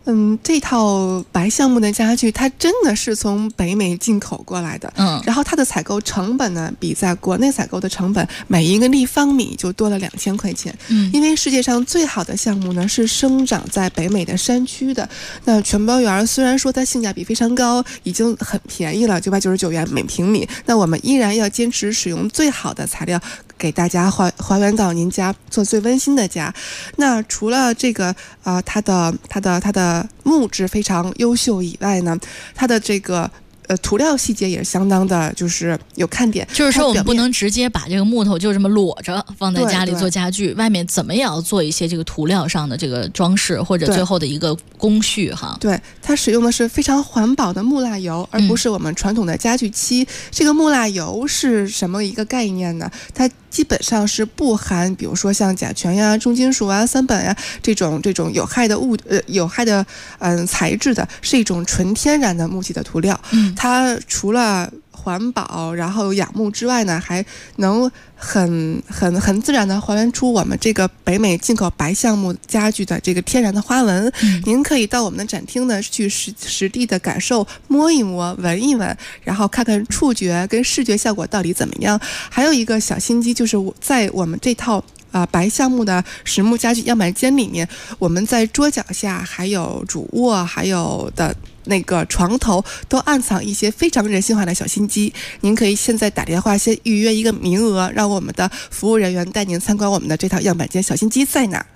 这套白橡木的家具，它真的是从北美进口过来的。然后它的采购成本呢，比在国内采购的成本每一个立方米就多了2000块钱。因为世界上最好的橡木呢是生长在北美的山区的。那全包园虽然说它性价比非常高，已经很便宜了，999元每平米，那我们依然要坚持使用最好的材料，给大家还原到您家，做最温馨的家。那除了这个它的木质非常优秀以外呢，它的这个涂料细节也是相当的，就是有看点。 就是说我们不能直接把这个木头就这么裸着放在家里做家具，外面怎么也要做一些这个涂料上的这个装饰，或者最后的一个工序哈。 对，它使用的是非常环保的木蜡油，而不是我们传统的家具漆。这个木蜡油是什么一个概念呢？它基本上是不含比如说像甲醛呀、重金属啊、三苯呀这种有害的材质的，是一种纯天然的木器的涂料。它除了环保然后养木之外呢，还能很自然的还原出我们这个北美进口白橡木家具的这个天然的花纹。您可以到我们的展厅呢去实地的感受，摸一摸，闻一闻，然后看看触觉跟视觉效果到底怎么样。还有一个小心机，就是在我们这套白橡木的实木家具样板间里面，我们在桌脚下还有主卧还有的那个床头都暗藏一些非常人性化的小心机。您可以现在打电话先预约一个名额，让我们的服务人员带您参观我们的这套样板间。小心机在哪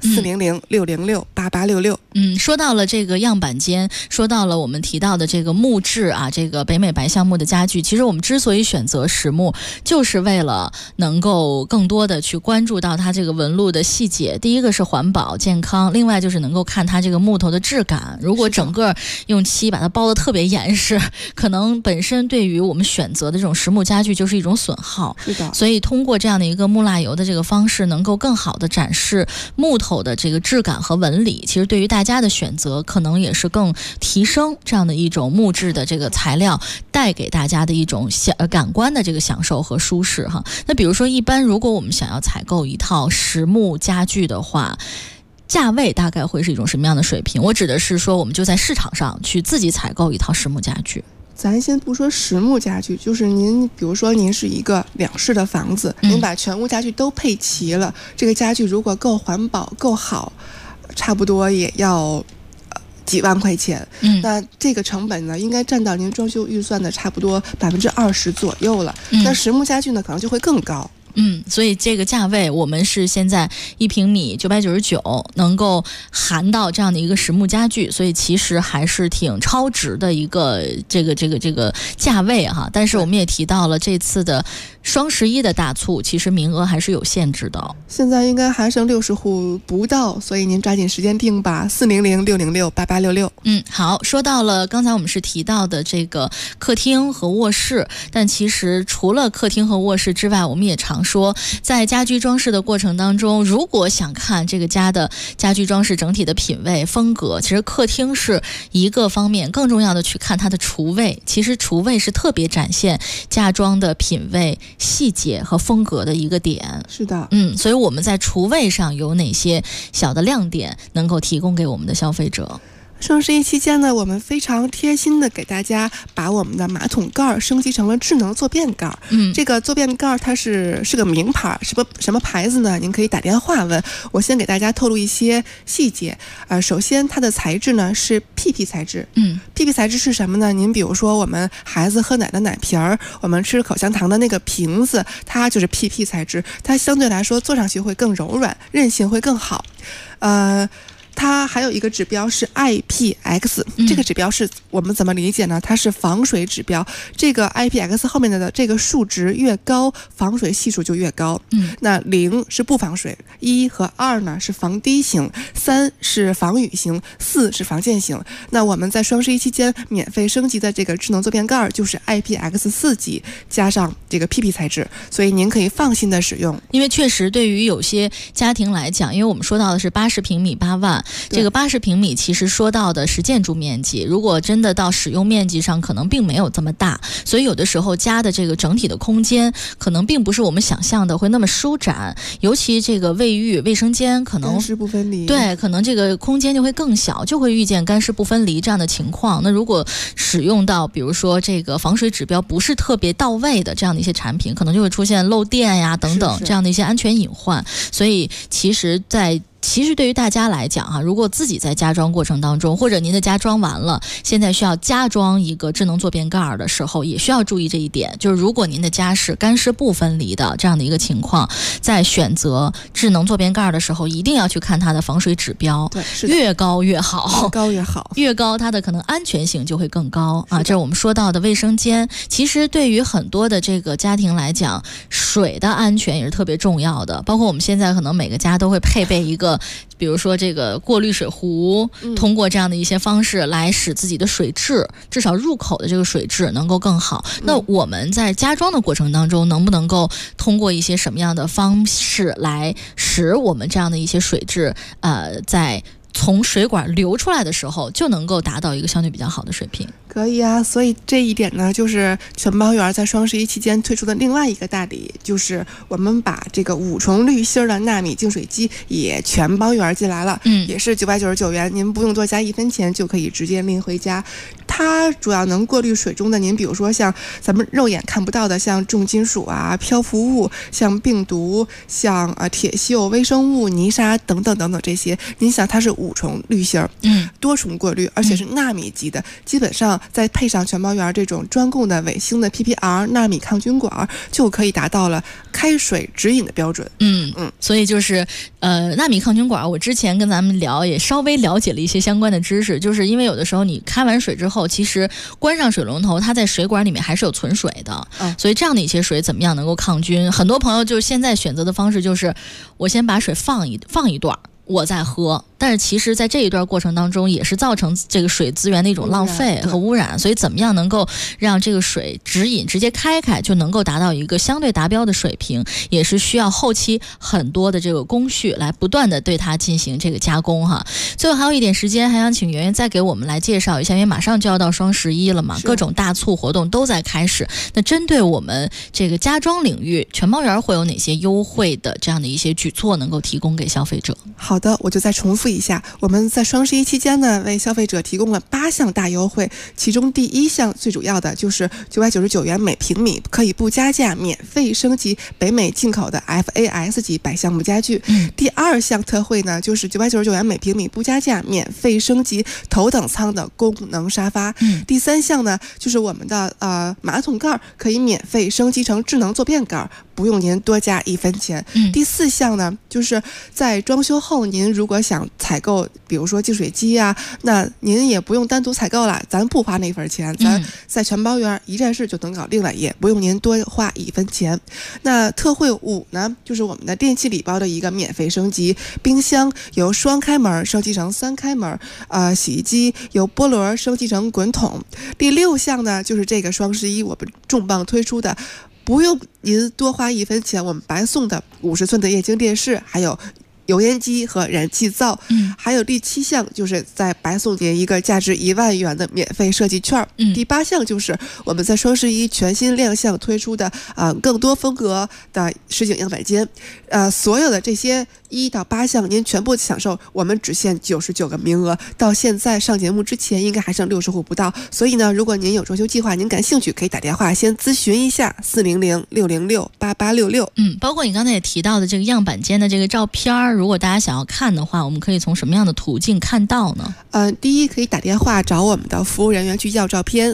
？400-606-8866。 说到了这个样板间，说到了我们提到的这个木质啊，这个北美白橡木的家具，其实我们之所以选择实木，就是为了能够更多的去关注到它这个纹路的细节。第一个是环保健康，另外就是能够看它这个木头的质感。如果整个用漆把它包得特别严实，可能本身对于我们选择的这种实木家具就是一种损耗。 是的， 所以通过这样的一个木蜡油的这个方式，能够更好的展示木头的这个质感和纹理。其实对于大家的选择，可能也是更提升这样的一种木质的这个材料带给大家的一种感官的这个享受和舒适哈。那比如说，一般如果我们想要采购一套实木家具的话，价位大概会是一种什么样的水平？我指的是说，我们就在市场上去自己采购一套实木家具。 咱先不说实木家具，就是您比如说您是一个2室的房子，您把全屋家具都配齐了，这个家具如果够环保够好，差不多也要几万块钱。那这个成本呢，应该占到您装修预算的差不多20%左右了。那实木家具呢，可能就会更高。 所以这个价位我们是现在1平米999能够含到这样的一个实木家具，所以其实还是挺超值的一个这个价位哈。但是我们也提到了这次的双11的大促，其实名额还是有限制的。 现在应该还剩60户不到，所以您抓紧时间订吧，400-606-8866。 好，说到了刚才我们是提到的这个客厅和卧室，但其实除了客厅和卧室之外，我们也常说在家居装饰的过程当中，如果想看这个家的家居装饰整体的品味风格，其实客厅是一个方面，更重要的去看它的厨卫。其实厨卫是特别展现家装的品味细节和风格的一个点。 是的， 所以我们在厨卫上有哪些小的亮点能够提供给我们的消费者？ 双11期间呢，我们非常贴心的给大家把我们的马桶盖升级成了智能坐便盖。这个坐便盖它是个名牌，什么牌子呢？您可以打电话问。我先给大家透露一些细节。首先它的材质呢是 PP 材质。PP 材质是什么呢？您比如说我们孩子喝奶的奶瓶儿，我们吃口香糖的那个瓶子，它就是 PP 材质，它相对来说坐上去会更柔软，韧性会更好。它还有一个指标是 IPX， 这个指标是我们怎么理解呢？它是防水指标。这个 IPX 后面的这个数值越高，防水系数就越高。那0是不防水，1和2呢是防滴型，3是防雨型，4是防溅型。那我们在双11期间免费升级的这个智能坐便盖就是 IPX 4级加上这个 PP 材质，所以您可以放心的使用。 因为确实对于有些家庭来讲，因为我们说到的是80平米8万， 这个80平米其实说到的是建筑面积，如果真的到使用面积上可能并没有这么大，所以有的时候家的这个整体的空间可能并不是我们想象的会那么舒展，尤其这个卫浴卫生间可能干湿不分离， 对，可能这个空间就会更小，就会遇见干湿不分离这样的情况。那如果使用到比如说这个防水指标不是特别到位的这样的一些产品，可能就会出现漏电呀等等这样的一些安全隐患。所以其实对于大家来讲如果自己在加装过程当中，或者您的家装完了，现在需要加装一个智能坐便盖的时候，也需要注意这一点，就是如果您的家是干湿不分离的这样的一个情况，在选择智能坐便盖的时候，一定要去看它的防水指标， 对， 越高越好， 越高越好， 越高它的可能安全性就会更高啊。这是我们说到的卫生间。其实对于很多的这个家庭来讲，水的安全也是特别重要的，包括我们现在可能每个家都会配备一个比如说这个过滤水壶，通过这样的一些方式来使自己的水质，至少入口的这个水质能够更好。那我们在加装的过程当中，能不能够通过一些什么样的方式来使我们这样的一些水质在从水管流出来的时候就能够达到一个相对比较好的水平？ 可以啊，所以这一点呢，就是全包园在双11期间推出的另外一个大礼，就是我们把这个5重滤芯的纳米净水机也全包园进来了，也是999元，您不用多加1分钱就可以直接拎回家。它主要能过滤水中的您比如说像咱们肉眼看不到的像重金属啊、漂浮物、像病毒、像铁锈、微生物、泥沙等等等等这些。您想它是5重滤芯，多重过滤，而且是纳米级的，基本上再配上全包园这种专供的卫星的 PPR 纳米抗菌管，就可以达到了开水直饮的标准。 所以就是纳米抗菌管，我之前跟咱们聊也稍微了解了一些相关的知识，就是因为有的时候你开完水之后，其实关上水龙头，它在水管里面还是有存水的，所以这样的一些水怎么样能够抗菌？很多朋友就是现在选择的方式就是我先把水放一段我再喝，但是其实在这一段过程当中也是造成这个水资源的一种浪费和污染，所以怎么样能够让这个水直饮直接开就能够达到一个相对达标的水平，也是需要后期很多的这个工序来不断的对它进行这个加工哈。最后还有一点时间，还想请圆圆再给我们来介绍一下，因为马上就要到双11了嘛，各种大促活动都在开始，那针对我们这个家装领域，全包园会有哪些优惠的这样的一些举措能够提供给消费者？ 好的，我就再重复一下，我们在双11期间呢，为消费者提供了8项大优惠，其中第1项最主要的就是999元每平米可以不加价免费升级北美进口的 FAS 级百项目家具。第2项特惠呢，就是999元每平米不加价免费升级头等舱的功能沙发。第3项呢，就是我们的马桶盖可以免费升级成智能坐便盖，不用您多加1分钱。第4项呢，就是在装修后您如果想采购比如说净水机啊，那您也不用单独采购了，咱不花那份钱，咱在全包园一站式就能搞定了，也不用您多花1分钱。那特惠5呢，就是我们的电器礼包的一个免费升级，冰箱由双开门升级成3开门，洗衣机由波轮升级成滚筒。第6项呢，就是这个双11我们重磅推出的，不用您多花1分钱，我们白送的50寸的液晶电视，还有油烟机和燃气灶。还有第7项，就是在白送您一个价值1万元的免费设计券。第8项就是我们在双11全新亮相推出的更多风格的实景样板间。所有的这些1到8项您全部享受，我们只限99个名额，到现在上节目之前应该还剩60户不到，所以呢，如果您有装修计划，您感兴趣可以打电话先咨询一下400-606-8866。 包括你刚才也提到的这个样板间的这个照片，如果大家想要看的话，我们可以从什么样的途径看到呢？ 第一可以打电话找我们的服务人员去要照片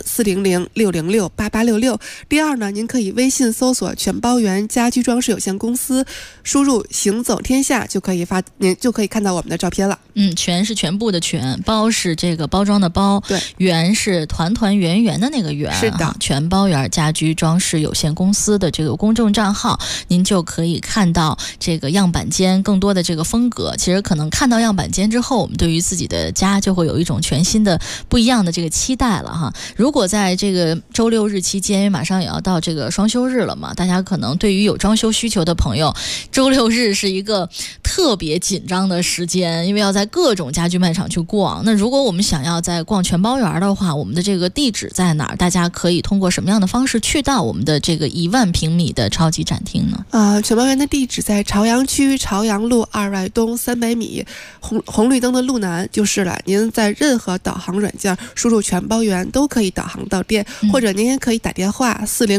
，400-606-8866。第二呢，您可以微信搜索全包园家居装饰有限公司，输入行走天下就可以您就可以看到我们的照片了。 全是全部的全，包是这个包装的包， 对， 圆是团团圆圆的那个圆， 是的， 全包园家居装饰有限公司的这个公众账号，您就可以看到这个样板间更多的这个风格。其实可能看到样板间之后，我们对于自己的家就会有一种全新的不一样的这个期待了哈。如果在这个周6日期间，因为马上也要到这个双休日了嘛，大家可能对于有装修需求的朋友，周6日是一个特特别紧张的时间，因为要在各种家居卖场去逛。那如果我们想要在逛全包园的话，我们的这个地址在哪儿？大家可以通过什么样的方式去到我们的这个1万平米的超级展厅呢？ 全包园的地址在朝阳区朝阳路2外东300米，红绿灯的路南就是了。您在任何导航软件输入全包园都可以导航到店，或者您也可以打电话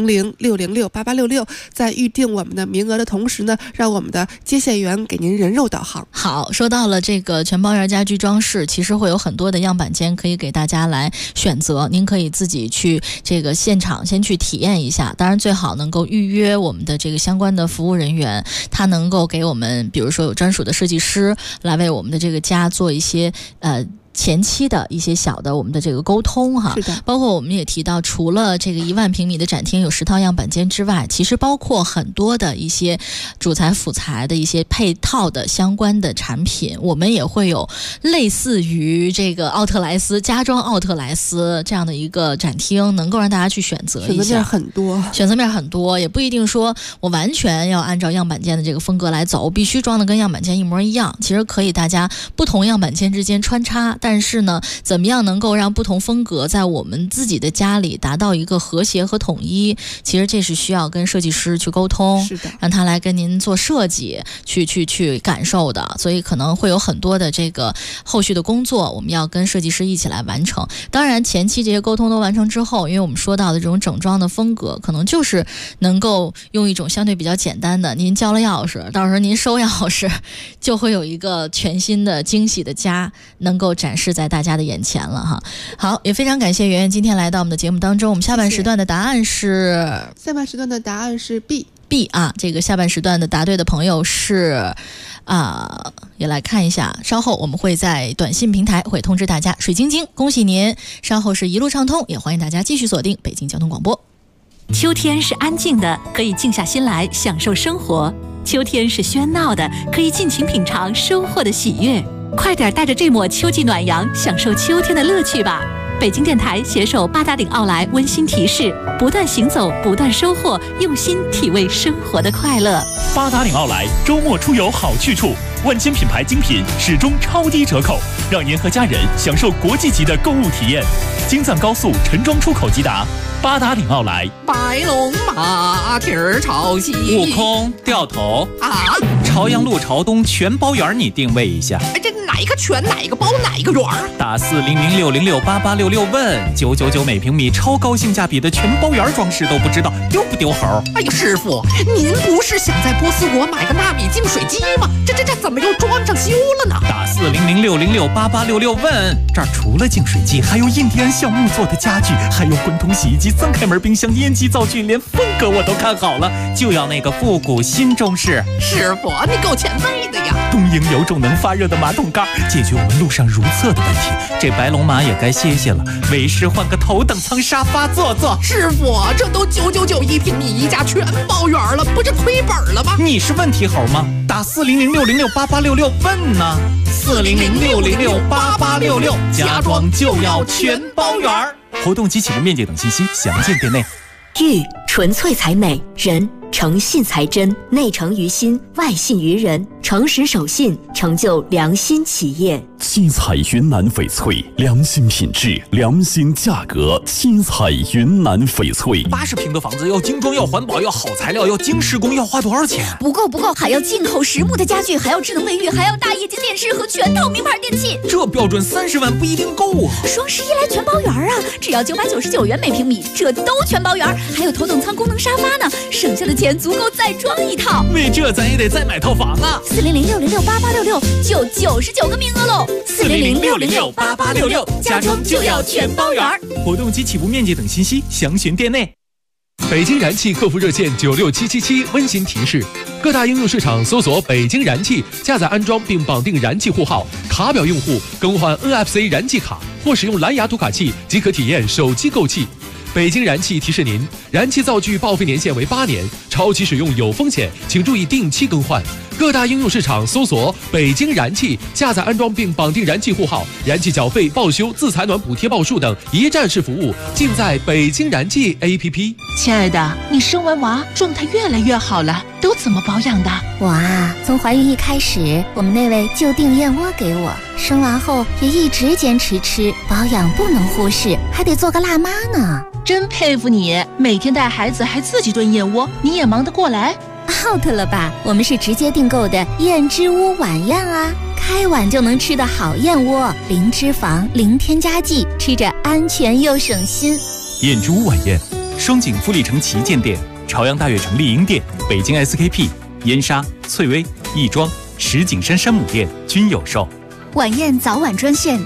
400-606-8866，在预定我们的名额的同时呢，让我们的接线员给您人肉导航。 好，说到了这个全包园家居装饰，其实会有很多的样板间可以给大家来选择，您可以自己去这个现场先去体验一下，当然最好能够预约我们的这个相关的服务人员，他能够给我们比如说有专属的设计师来为我们的这个家做一些前期的一些小的我们的这个沟通哈， 是的， 包括我们也提到，除了这个1万平米的展厅有10套样板间之外，其实包括很多的一些主材辅材的一些配套的相关的产品，我们也会有类似于这个奥特莱斯家装奥特莱斯这样的一个展厅，能够让大家去选择一下。选择面很多，也不一定说我完全要按照样板间的这个风格来走，必须装的跟样板间一模一样。其实可以大家不同样板间之间穿插。但是呢，怎么样能够让不同风格在我们自己的家里达到一个和谐和统一？其实这是需要跟设计师去沟通， 是的， 让他来跟您做设计，去感受的。所以可能会有很多的这个后续的工作，我们要跟设计师一起来完成。当然，前期这些沟通都完成之后，因为我们说到的这种整装的风格，可能就是能够用一种相对比较简单的，您交了钥匙，到时候您收钥匙，就会有一个全新的惊喜的家能够展示在大家的眼前了哈。好，也非常感谢圆圆今天来到我们的节目当中。我们下半时段的答案是， 下半时段的答案是 B 啊。这个下半时段的答对的朋友是也来看一下，稍后我们会在短信平台会通知大家。水晶晶，恭喜您，稍后是一路畅通，也欢迎大家继续锁定北京交通广播。 秋天是安静的，可以静下心来享受生活；秋天是喧闹的，可以尽情品尝收获的喜悦。快点带着这抹秋季暖阳，享受秋天的乐趣吧！北京电台携手八达岭奥莱温馨提示：不断行走，不断收获，用心体味生活的快乐。 八达岭奥莱周末出游好去处，万千品牌精品始终超低折扣，让您和家人享受国际级的购物体验。京藏高速陈庄出口即达，八达岭奥莱。 白龙马蹄儿朝西， 悟空掉头啊！ 朝阳路朝东全包园，你定位一下。 这哪一个全，哪一个包，哪一个圆？ 打400-606-8866问999每平米，超高性价比的全包园装饰都不知道，丢不丢猴？ 哎呀，师傅，您不是想在波斯国买个纳米净水机吗？这怎么又装上修了呢？ 打400-606-8866问，这儿除了净水机，还有印第安橡木做的家具，还有滚筒洗衣机、3开门冰箱、烟机灶具，连风格我都看好了，就要那个复古新中式。 师傅，你够前卫的呀！ 东营有种能发热的马桶盖，解决我们路上如厕的问题。这白龙马也该歇歇了，为师换个头等舱沙发坐坐。 师傅，这都999一平米一家全包圆了，不是亏本了吗？ 你是问题猴吗？打400-606-8866问呢。400-606-8866，家装就要全包圆。活动及启动面积等信息详见店内。 玉纯粹才美，人诚信才真，内诚于心，外信于人，诚实守信，成就良心企业。 七彩云南翡翠，良心品质，良心价格。七彩云南翡翠 ，80平的房子要精装，要环保，要好材料，要精施工，要花多少钱？ 不够，还要进口实木的家具，还要智能卫浴，还要大液晶电视和全套名牌电器。 这标准30万不一定够啊！ 双11来全包圆啊，只要999元每平米，这都全包圆，还有头等舱功能沙发呢，省下的钱足够再装一套。 为这咱也得再买套房啊 ！400-606-8866就99个名额喽！400-606-8866，家装就要全包圆。 活动及起步面积等信息详询店内。 北京燃气客服热线96777温馨提示：各大应用市场搜索北京燃气，下载安装并绑定燃气户号，卡表用户更换 NFC 燃气卡或使用蓝牙读卡器即可体验手机购气。北京燃气提示您，燃气灶具报废年限为8年，超期使用有风险，请注意定期更换。 各大应用市场搜索北京燃气，下载安装并绑定燃气户号，燃气缴费、报修、自采暖补贴报数等一站式服务，尽在北京燃气 APP。 亲爱的，你生完娃状态越来越好了，都怎么保养的？ 我啊，从怀孕一开始，我们那位就订燕窝给我，生完后也一直坚持吃，保养不能忽视，还得做个辣妈呢。 真佩服你，每天带孩子还自己炖燕窝，你也忙得过来 ？out 了吧？我们是直接订购的燕之屋晚宴啊，开碗就能吃的好燕窝，零脂肪、零添加剂，吃着安全又省心。 燕之屋晚宴，双井富力城旗舰店、朝阳大悦城丽婴店、北京 SKP、燕莎、翠微、亦庄、石景山山姆店均有售。 晚宴早晚专线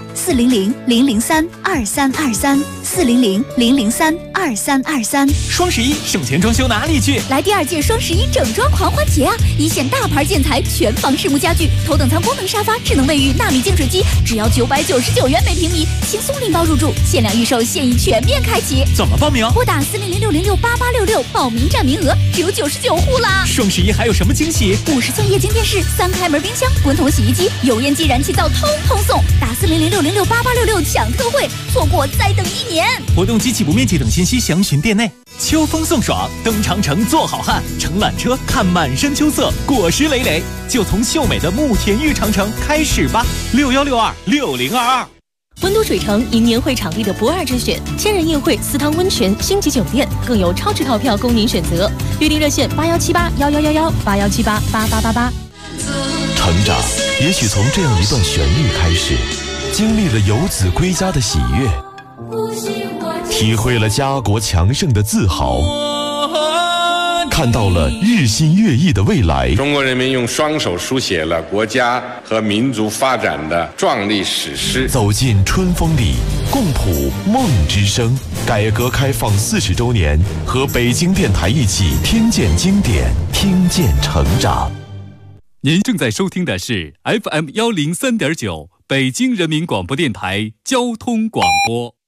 400-003-2323，400-003-2323。 双11省钱装修哪里去？ 来第2届双11整装狂欢节啊！一线大牌建材、全房适木家具、头等舱功能沙发、智能卫浴、纳米净水机，只要999元每平米，轻松拎包入住，限量预售，现已全面开启。 怎么报名？ 拨打400-606-8866，报名占名额只有99户啦！ 双11还有什么惊喜 ？50寸液晶电视、3开门冰箱、滚筒洗衣机、油烟机、燃气灶通通送！打400-606-8866抢特惠，错过再等1年。 活动机器不面积等信息详询店内。秋风送爽，登长城做好汉，乘缆车看满山秋色，果实累累，就从秀美的慕田峪长城开始吧。61626022。 温都水城迎年会场地的不二之选，千人宴会、私汤温泉、星级酒店，更有超值套票供您选择。预订热线81781111，8178888888。 成长也许从这样一段旋律开始，经历了游子归家的喜悦，体会了家国强盛的自豪，看到了日新月异的未来。 中国人民用双手书写了国家和民族发展的壮丽史诗。 走进春风里，共谱梦之声。改革开放40周年，和北京电台一起听见经典，听见成长。 您正在收听的是 FM103.9北京人民广播电台交通广播。